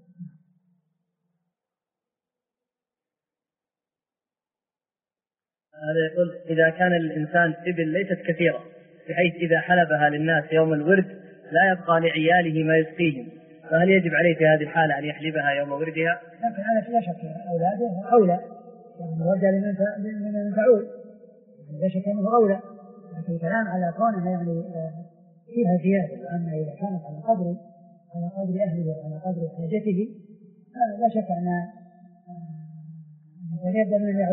هذا يقول إذا كان الإنسان إبل ليست كثيرة بحيث إذا حلبها للناس يوم الورد لا يبقى لعياله ما يسقيهم، فهل يجب عليه في هذه الحالة أن يحلبها يوم وردها؟ لكن هذا لا شك أولاده أولى، يعني رجع لمن ينفعون لا شك أنه أولى، لكن الكلام على كونها يعني فيها زيادة، لأن إذا كانت على قدر على قدر أهله وعلى قدر حاجته لا شك أن يبدأ من يعود.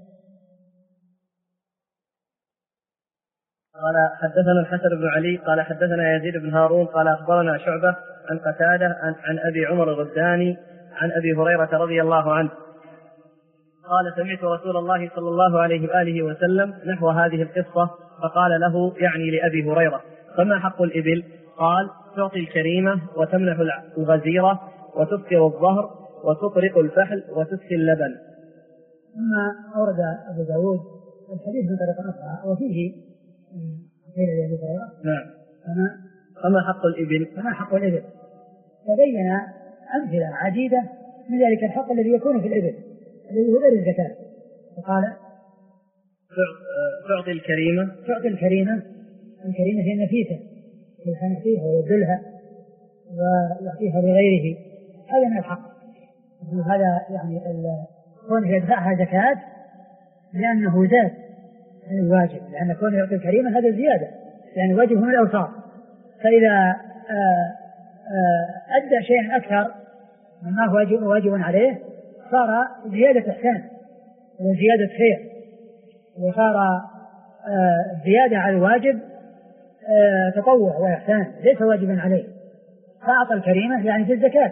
قال حدثنا الحسن بن علي قال حدثنا يزيد بن هارون قال أخبرنا شعبة عن قتادة عن أبي عمر الغزاني عن أبي هريرة رضي الله عنه قال سمعت رسول الله صلى الله عليه وآله وسلم نحو هذه القصة فقال له يعني لأبي هريرة فما حق الإبل؟ قال تعطي الكريمة وتمنح الغزيرة وتكسر الظهر وتطرق الفحل وتسقي اللبن. ثم أورد أبو داود الحديث من طريق أخرى وفيه قيل لأبي هريرة نعم فما حق الإبل؟ فما حق الإبل؟ وبين أمثلة عديدة من ذلك الحق الذي يكون في الإبل الذي هو غير الزكاة. فقال تعطي الكريمة الكريمة هي النفيسة يحنفيها ويبذلها ويعطيها لغيره، هذا من الحق. هذا يعني كونه يدفعها زكاة لأنه زاد من الواجب، لأن كونه يعطي الكريمة هذا زيادة، يعني واجب من الأوصاف. فإذا أدى شيئا أكثر مما هو واجب عليه صار زيادة إحسان وزيادة خير، وصار زيادة على الواجب تطوع وإحسان ليس واجبا عليه. فأعطى الكريمة يعني في الزكاة.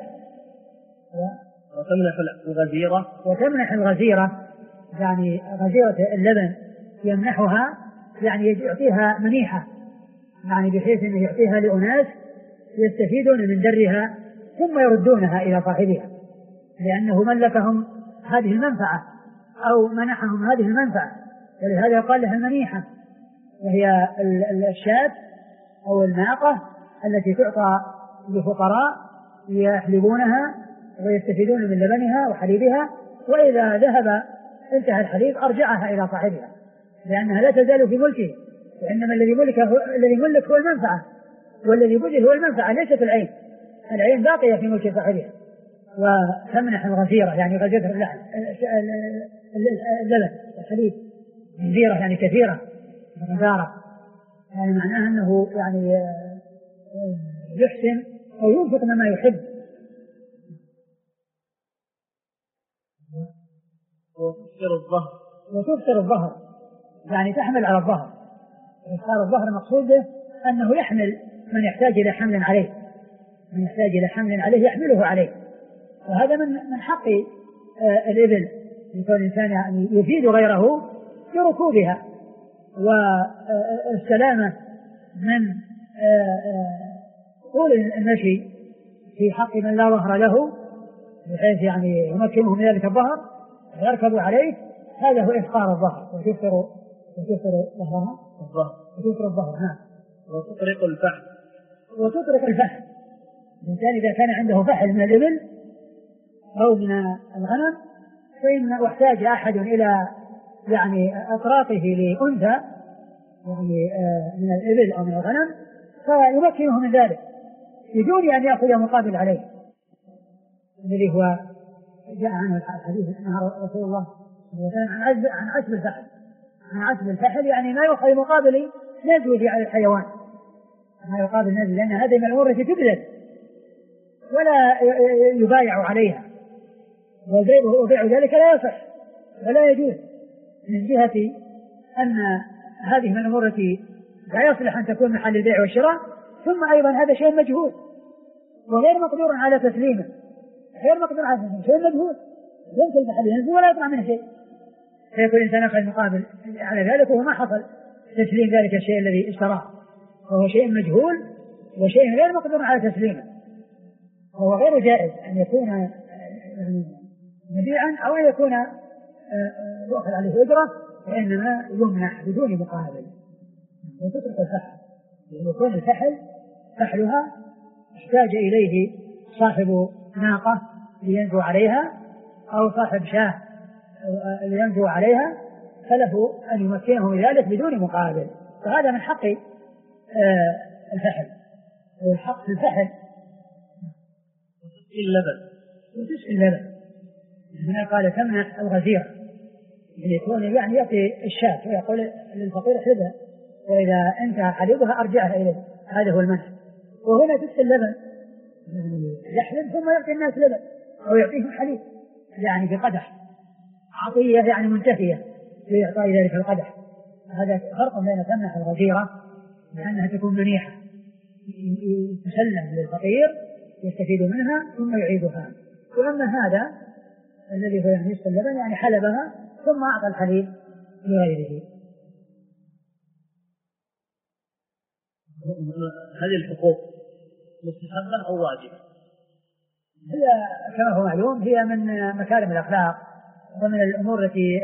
وتمنح الغزيرة يعني غزيرة اللبن يمنحها يعني يعطيها منيحة، يعني بحيث أنه يعطيها لأناس يستفيدون من درها ثم يردونها إلى صاحبها، لأنه ملكهم هذه المنفعة أو منحهم هذه المنفعة، ولهذا يقال لها المنيحة، وهي الشاة أو الناقة التي تعطى لفقراء يحلبونها ويستفيدون من لبنها وحليبها، وإذا ذهب انتهى الحليب أرجعها إلى صاحبها، لأنها لا تزال في ملكه، وإنما الذي ملك هو المنفعة، والذي بذل هو المنفعة ليست العين. العين باقية في ملك صاحبها. وتمنح الغزيرة يعني غزيرة اللبن الحليب، غزيرة يعني كثيرة غزارة، يعني معناها أنه يعني يحسن أو ينفق مما يحب. وتكسر الظهر يعني تحمل على الظهر. إكسار الظهر المقصود به أنه يحمل من يحتاج إلى حمل عليه، من يحتاج إلى حمل عليه يحمله عليه. وهذا من حق الإبل، يكون الإنسان يعني يفيد غيره بركوبها، والسلامة من طول المشي في حق من لا ظهر له، بحيث يعني يمكنه من ذلك الظهر ويركب عليه، هذا هو إفقار الظهر. وتكسر ظهرها وتكسر الظهر. وتطرق الفحل. الإنسان إذا كان عنده فحل من الإبل أو من الغنم فإن احتاج أحد إلى يعني أطراقه لأنثى يعني من الإبل أو من الغنم فيمكنه من ذلك بدون أن يأخذ مقابل عليه، الذي هو جاء عنه الحديث نهى رسول الله عن عسب الفحل. عن عسب الفحل يعني ما يؤخذ مقابل نزوه على الحيوان، ما يقابل نزوه، لأن هذه من الأمور التي تبذل ولا يبايع عليها، وبيع ذلك لا يصح ولا يجوز، من جهة أن هذه من الأمور التي لا يصلح أن تكون محل البيع والشراء، ثم أيضا هذا شيء مجهول وغير مقدور على تسليمه، شيء مجهول يمكن محل ينزل ولا يطلع منه شيء، فيكون الإنسان أخذ مقابل على ذلك وهو ما حصل تسليم ذلك الشيء الذي اشتراه، وهو شيء مجهول وشيء غير مقدور على تسليمه، وهو غير جائز أن يكون مبيعا أو أن يكون يؤخذ عليه أجرة، وإنما يمنح بدون مقابل. وتترك الفحل، يكون الفحل فحلها احتاج إليه صاحب ناقة لينزو عليها أو صاحب شاه لينزو عليها، فله أن يمكنه من ذلك بدون مقابل، فهذا من حق الفحل. والحق في الفحل وتسقي اللبن. هنا قال تمنح الغزيرة، يكون يعني يأتي الشاة ويقول للفقير احلبها، وإذا انتهى حليبها أرجعها إليه، هذا هو المنح. وهنا تسقي اللبن يحلب ثم يعطي الناس لبن أو يعطيهم حليب يعني في قدح، عطية يعني منتهية في إعطاء ذلك القدح. هذا فرق بين تمنح الغزيرة لأنها تكون منيحة تسلم للفقير يستفيد منها ثم يعيدها، وأما هذا الذي هو يعني يسقي اللبن يعني حلبها ثم أعطى الحليب لغيره. هذه الحقوق مستحبة أو واجبة؟ هي كما هو معلوم هي من مكارم الأخلاق ومن الأمور التي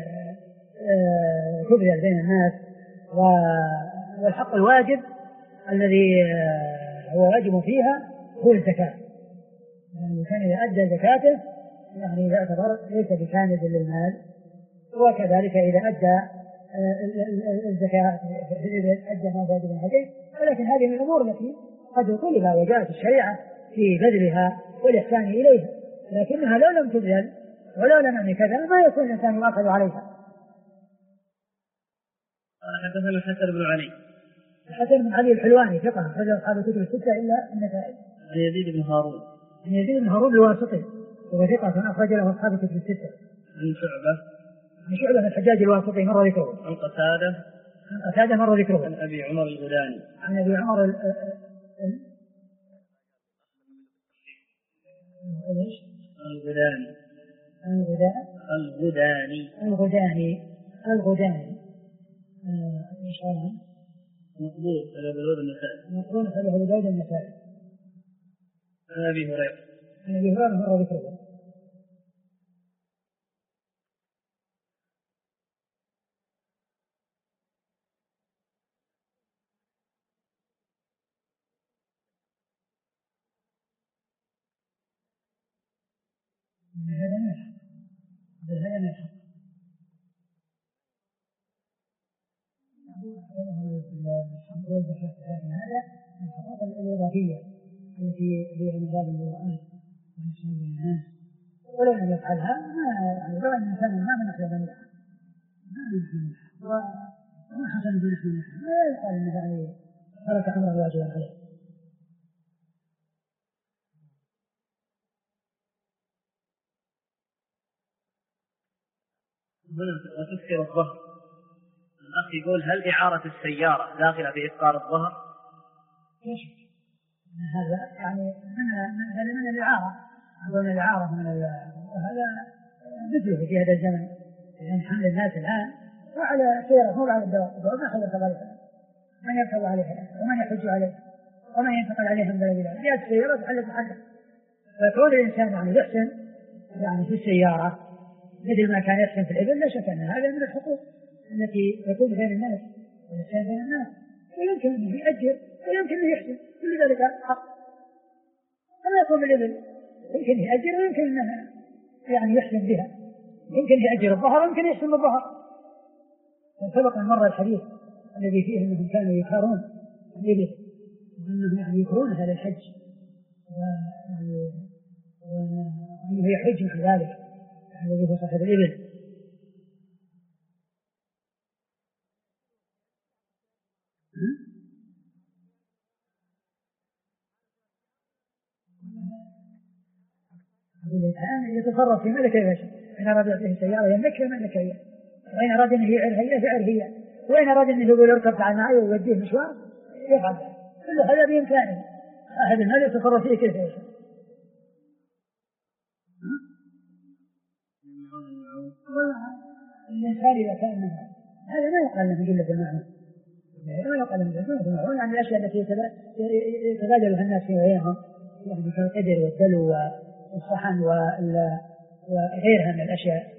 تبذل بين الناس. والحق الواجب الذي هو واجب فيها هو الزكاة، يعني كان إذا أدى زكاته يعني يعتبر ليس بكامل للمال، وكذلك إذا أدى الزكاة أدى ما واجب عليه. ولكن هذه من الأمور التي قد طلبها وجاءت الشريعة في بذلها والإحسان إليها، لكنها لو لم تبذل ولو لم يعني كذا ما يكون الإنسان يؤاخذ عليها. حدثنا الحسن بن علي. الحسن بن علي الحلواني ثقة أخرج أصحاب الكتب الستة إلا النسائي. عن يزيد بن هارون. عن يزيد بن هارون الواسطي وهو ثقة أخرج له أصحاب الكتب الستة. عن شعبة. عن شعبة الحجاج الواسطي مر ذكره. عن قتادة. عن قتادة مر ذكره. عن أبي عمر الغداني. عن أبي عمر الغداني. إن شاء الله مقبول في أبي داود النسائي. مقبول في أبي داود النسائي. عن أبي هريرة. عن أبي هريرة مر ذكره. هذا من الحق. هذا من الحقوق الإضافية التي هي من باب القرآن والإحسان للناس، ولو لم يفعلها يعني لو أن الإنسان ما من أحد منها وما حصل بنحو منها ما يقال أنه يعني ترك أمر واجبا عليه. وتكسر الظهر. الأخ يقول هل إعارة السيارة داخلة في إفطار الظهر؟ هذا يعني من الإعارة، أظن الإعارة وهذا مثله في هذا الزمن يعني حمل الناس الآن وعلى سيارة مو على الدواب ما حد يركب عليها، من يركب عليها ومن يحج عليها ومن ينتقل عليها من بلد إلى بلد. جاءت السيارة تحلت فكون الإنسان يعني يحسن يعني في السيارة مثل ما كان يحسن في الإبل لا شك أن هذا من الحقوق التي تكون بين الناس والإحسان بين الناس، ويمكن أن يأجر ويمكن أن يحسن كل ذلك حق. أما يكون بالإبل يمكن يأجر ويمكن أن يعني يحسن بها، يمكن يأجر الظهر ويمكن يحسن بالظهر. وسبق مرة الحديث الذي فيه أنهم كانوا يكارون الإبل وأنهم يعني يكرون هذا الحج وأنه يحج مثل ذلك الذي هو صاحب الإبل. الآن يتصرف في ملك البشر، إن أراد يعطيه سيارة يملكها يملكها هي، وإن أراد أنه يعرها هي فعل هي، وإن أراد أنه يقول اركب تعال معي ويوديه مشوار يفعل كل هذا بإمكانه. أحد المال يتصرف فيه كيف يشاء. الإنسان إذا كان هذا ما يقال له جلة المعون، ما يقال له جلة المعون عن الأشياء التي يتبادلها الناس في بينهم يعني كالقدر والدلو والصحن وغيرها من الأشياء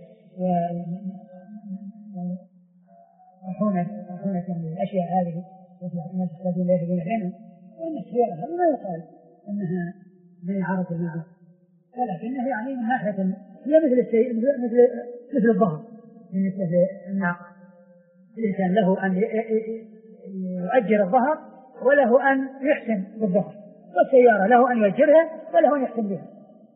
وحونة من الأشياء هذه التي الناس يحتاجون إليها بينهم، وأن السيارة هذه ما يقال أنها من إعارة المعون، ولكنها يعني من ناحية هي مثل الظهر مثل الناقة. الإنسان له أن يؤجر الظهر وله أن يحسن بالظهر، والسيارة له أن يؤجرها وله أن يحسن بها.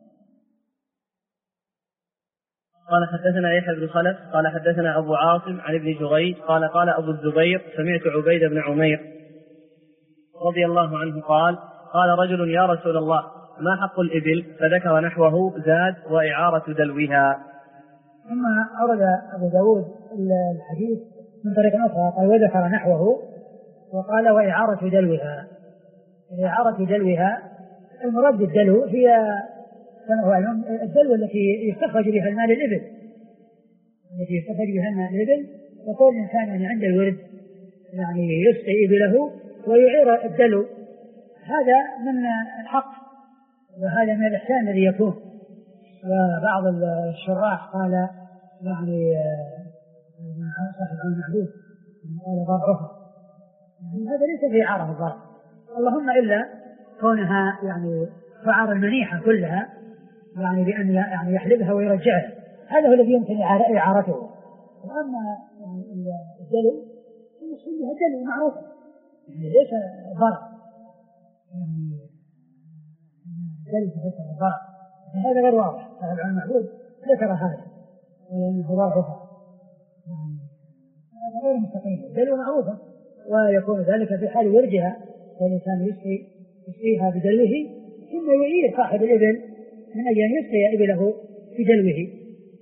قال حدثنا يحيى بن خلف قال حدثنا أبو عاصم عن ابن جريج قال قال أبو الزبير سمعت عبيد بن عمير رضي الله عنه قال قال رجل يا رسول الله ما حق الإبل؟ فذكر نحوه زاد وإعارة دلوها. ثم أورد أبو داود الحديث من طريق أخرى قال وذكر نحوه وقال وإعارة دلوها. إعارة دلوها المراد بالدلو هي الدلو التي يستخرج بها المال الإبل، التي يستخرج بها المال الإبل، وكل إنسان يعني عند الورد يعني يسقي إبله ويعير الدلو، هذا من الحق وهذا من الإحسان الذي يكون. وبعض الشراح قال يعني صاحب المحدود قال ضرعها، يعني هذا ليس في إعارة الضرع، اللهم إلا كونها يعني تعار المنيحة كلها يعني بأن يعني يحلبها ويرجعها، هذا هو الذي يمكن إعارته. وأما الدلو المسلم بها دلو معروف يعني ليس ضرع، يعني دلو تفسر الضرع، هذا غير واضح. صاحب المحدود ذكر هذا وأنه ضرعها، يعني هذا غير مستقيم. الدلو معروفة ويكون ذلك في حال ورجها، والإنسان يسقيها بدلوه ثم يعير صاحب الإبل من أجل أن يسقي إبله بدلوه.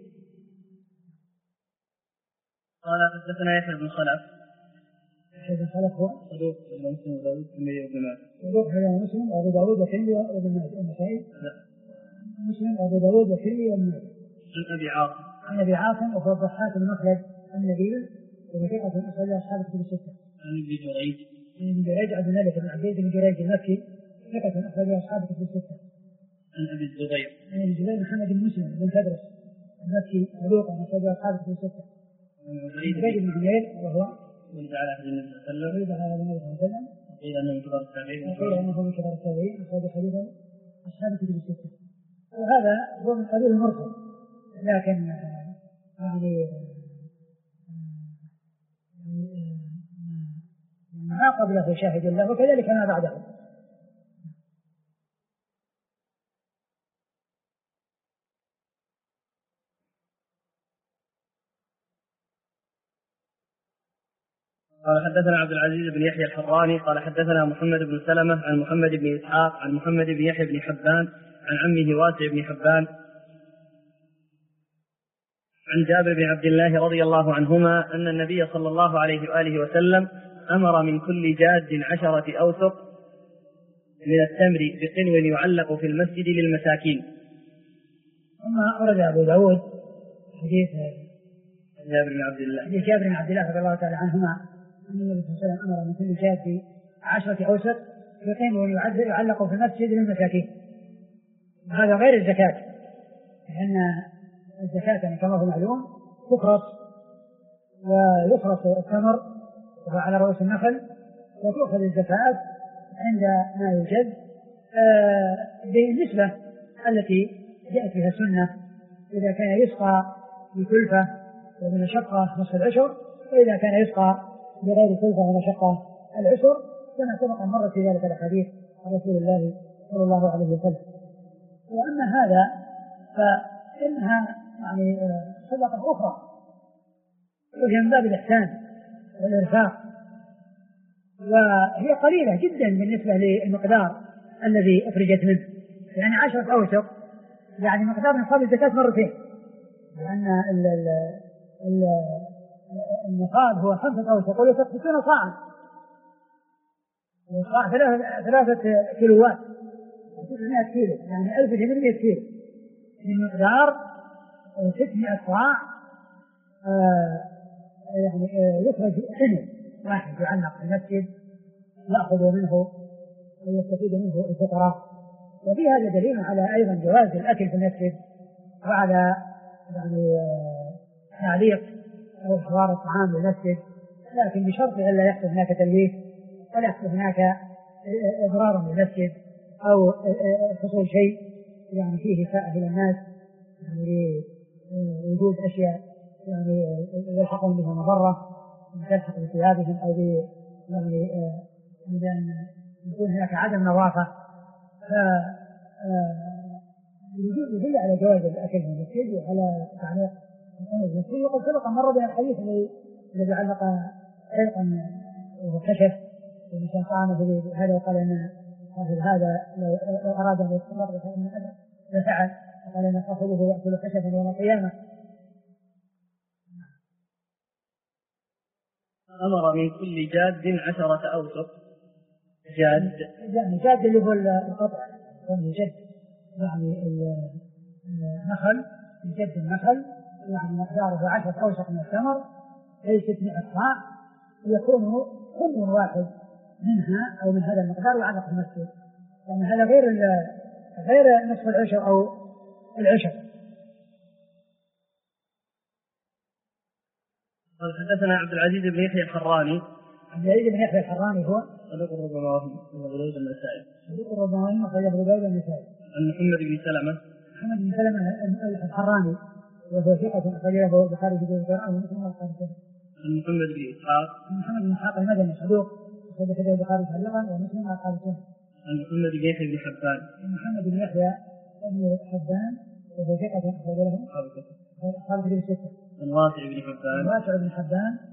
قال حدثنا يحيى بن خلف. يحيى بن خلف هو صدوق مسلم وداود والترمذي وابن ماجه. صدوق هذا مسلم وأبو داود والترمذي وابن ماجه. النسائي مسلم وأبو داود والترمذي وابن ماجه. عن أبي عاصم. عن أبي عاصم وهو الضحاك بن مخلد النبيل وثقة أخرج أصحاب الكتب الستة. عن ابن جريج. ابن جريج عبد الملك بن عبيد بن جريج المكي ثقة أخرج أصحاب الكتب الستة. عن أبي الزبير. عن أبي الزبير محمد بن مسلم بن تدرس المكي صدوق أخرج أصحاب الكتب الستة. عن عبيد بن حمير وهو ولد على عهد النبي صلى الله عليه وسلم. ولد على النبي صلى الله عليه وسلم. وقيل أنه من كبار التابعين. وقيل أنه من كبار التابعين أخرج حديثه أصحاب الكتب الستة. وهذا هو من قبيل المرسل، لكن يعني ما قبله شاهد له وكذلك ما بعده. قال حدثنا عبد العزيز بن يحيى الحراني قال حدثنا محمد بن سلمة عن محمد بن إسحاق عن محمد بن يحيى بن حبان عن عمه واسع بن حبان عن جابر بن عبد الله رضي الله عنهما أن النبي صلى الله عليه وآله وسلم أمر من كل جاد 10 أوسق من التمر بقنو يعلق في المسجد للمساكين. ثم أورد أبو داود حديث جابر بن عبد الله رضي الله تعالى عنهما أن النبي صلى الله عليه وسلم أمر من كل جاد 10 أوسق بقنو يعلق في المسجد للمساكين. هذا غير الزكاة، لأن الزكاة كما هو معلوم تخرص ويخرص التمر وهو على رؤوس النخل وتؤخذ الزكاة عند ما يوجد بالنسبة التي جاءت بها السنة، إذا كان يسقى بكلفة وبمشقة نصف العشر، وإذا كان يسقى بغير كلفة ومشقة العشر، كما سبق مرة في ذلك الحديث عن رسول الله صلى الله عليه وسلم. وأما هذا فإنها يعني صدقة أخرى وهي من باب الإحسان والإرفاق، وهي قليلة جدا بالنسبة للمقدار الذي أخرجت منه، يعني 10 أوسق يعني مقدار نصاب الزكاة مرتين، لأن النصاب هو 5 أوسق ويوسق 60 صاعا، والصاع 3 كيلوات 600 كيلو، يعني 1800 كيلو من مقدار 600 صاع يعني يخرج قنو واحد يعلق في المسجد يأخذ منه ويستفيد منه الفقراء. وفي هذا دليل على أيضا جواز الأكل في المسجد وعلى يعني تعليق أو حوار الطعام للمسجد، لكن بشرط ألا يحصل هناك تلويث ولا يحصل هناك إضرار للمسجد أو حصول شيء يعني فيه إساءة إلى الناس، يعني وجود أشياء يعني يلحقون بها مضرة تلحق بثيابهم أو يعني أن يكون هناك عدم نظافة، يدل على جواز الأكل في المسجد وعلى تعليق المسجد. وقد سبق مرة بين الحديث الذي علق حلقا وخشف الإنسان طعامه هذا وقال مثل هذا لو أراد أن يستمر بشيء من الأذى لفعل، قال أن صاحبه يأكل خشبا يوم القيامة. أمر من كل جاد 10 أوسق. جاد يعني جاد اللي هو القطع، يعني جد يعني النخل، جد النخل يعني مقداره 10 أوسق من التمر، أي 600 صاع، ويكون كل واحد منها أو من هذا المقدار يعرف المسجد، يعني هذا غير نصف العشر أو العشر. قال حدثنا عبد العزيز بن يحيى الحراني. عبد العزيز بن يحيى الحراني هو صدوق ربما وهم أبو داود النسائي. صدوق ربما وهم أبو داود النسائي. عن محمد بن سلمة. محمد بن سلمة الحراني وهو ثقة أخرجه البخاري في القرآن ومسلم وأصحاب السنة. عن محمد بن إسحاق. محمد بن إسحاق المدني صدوق أخرجه البخاري تعليقا ومسلم وأصحاب السنة. عن محمد بن يحيى بن حبان. محمد بن يحيى بن حبان وهو ثقة أخرجه أصحاب الكتب الستة. عن واسع بن حبان. واسع بن حبان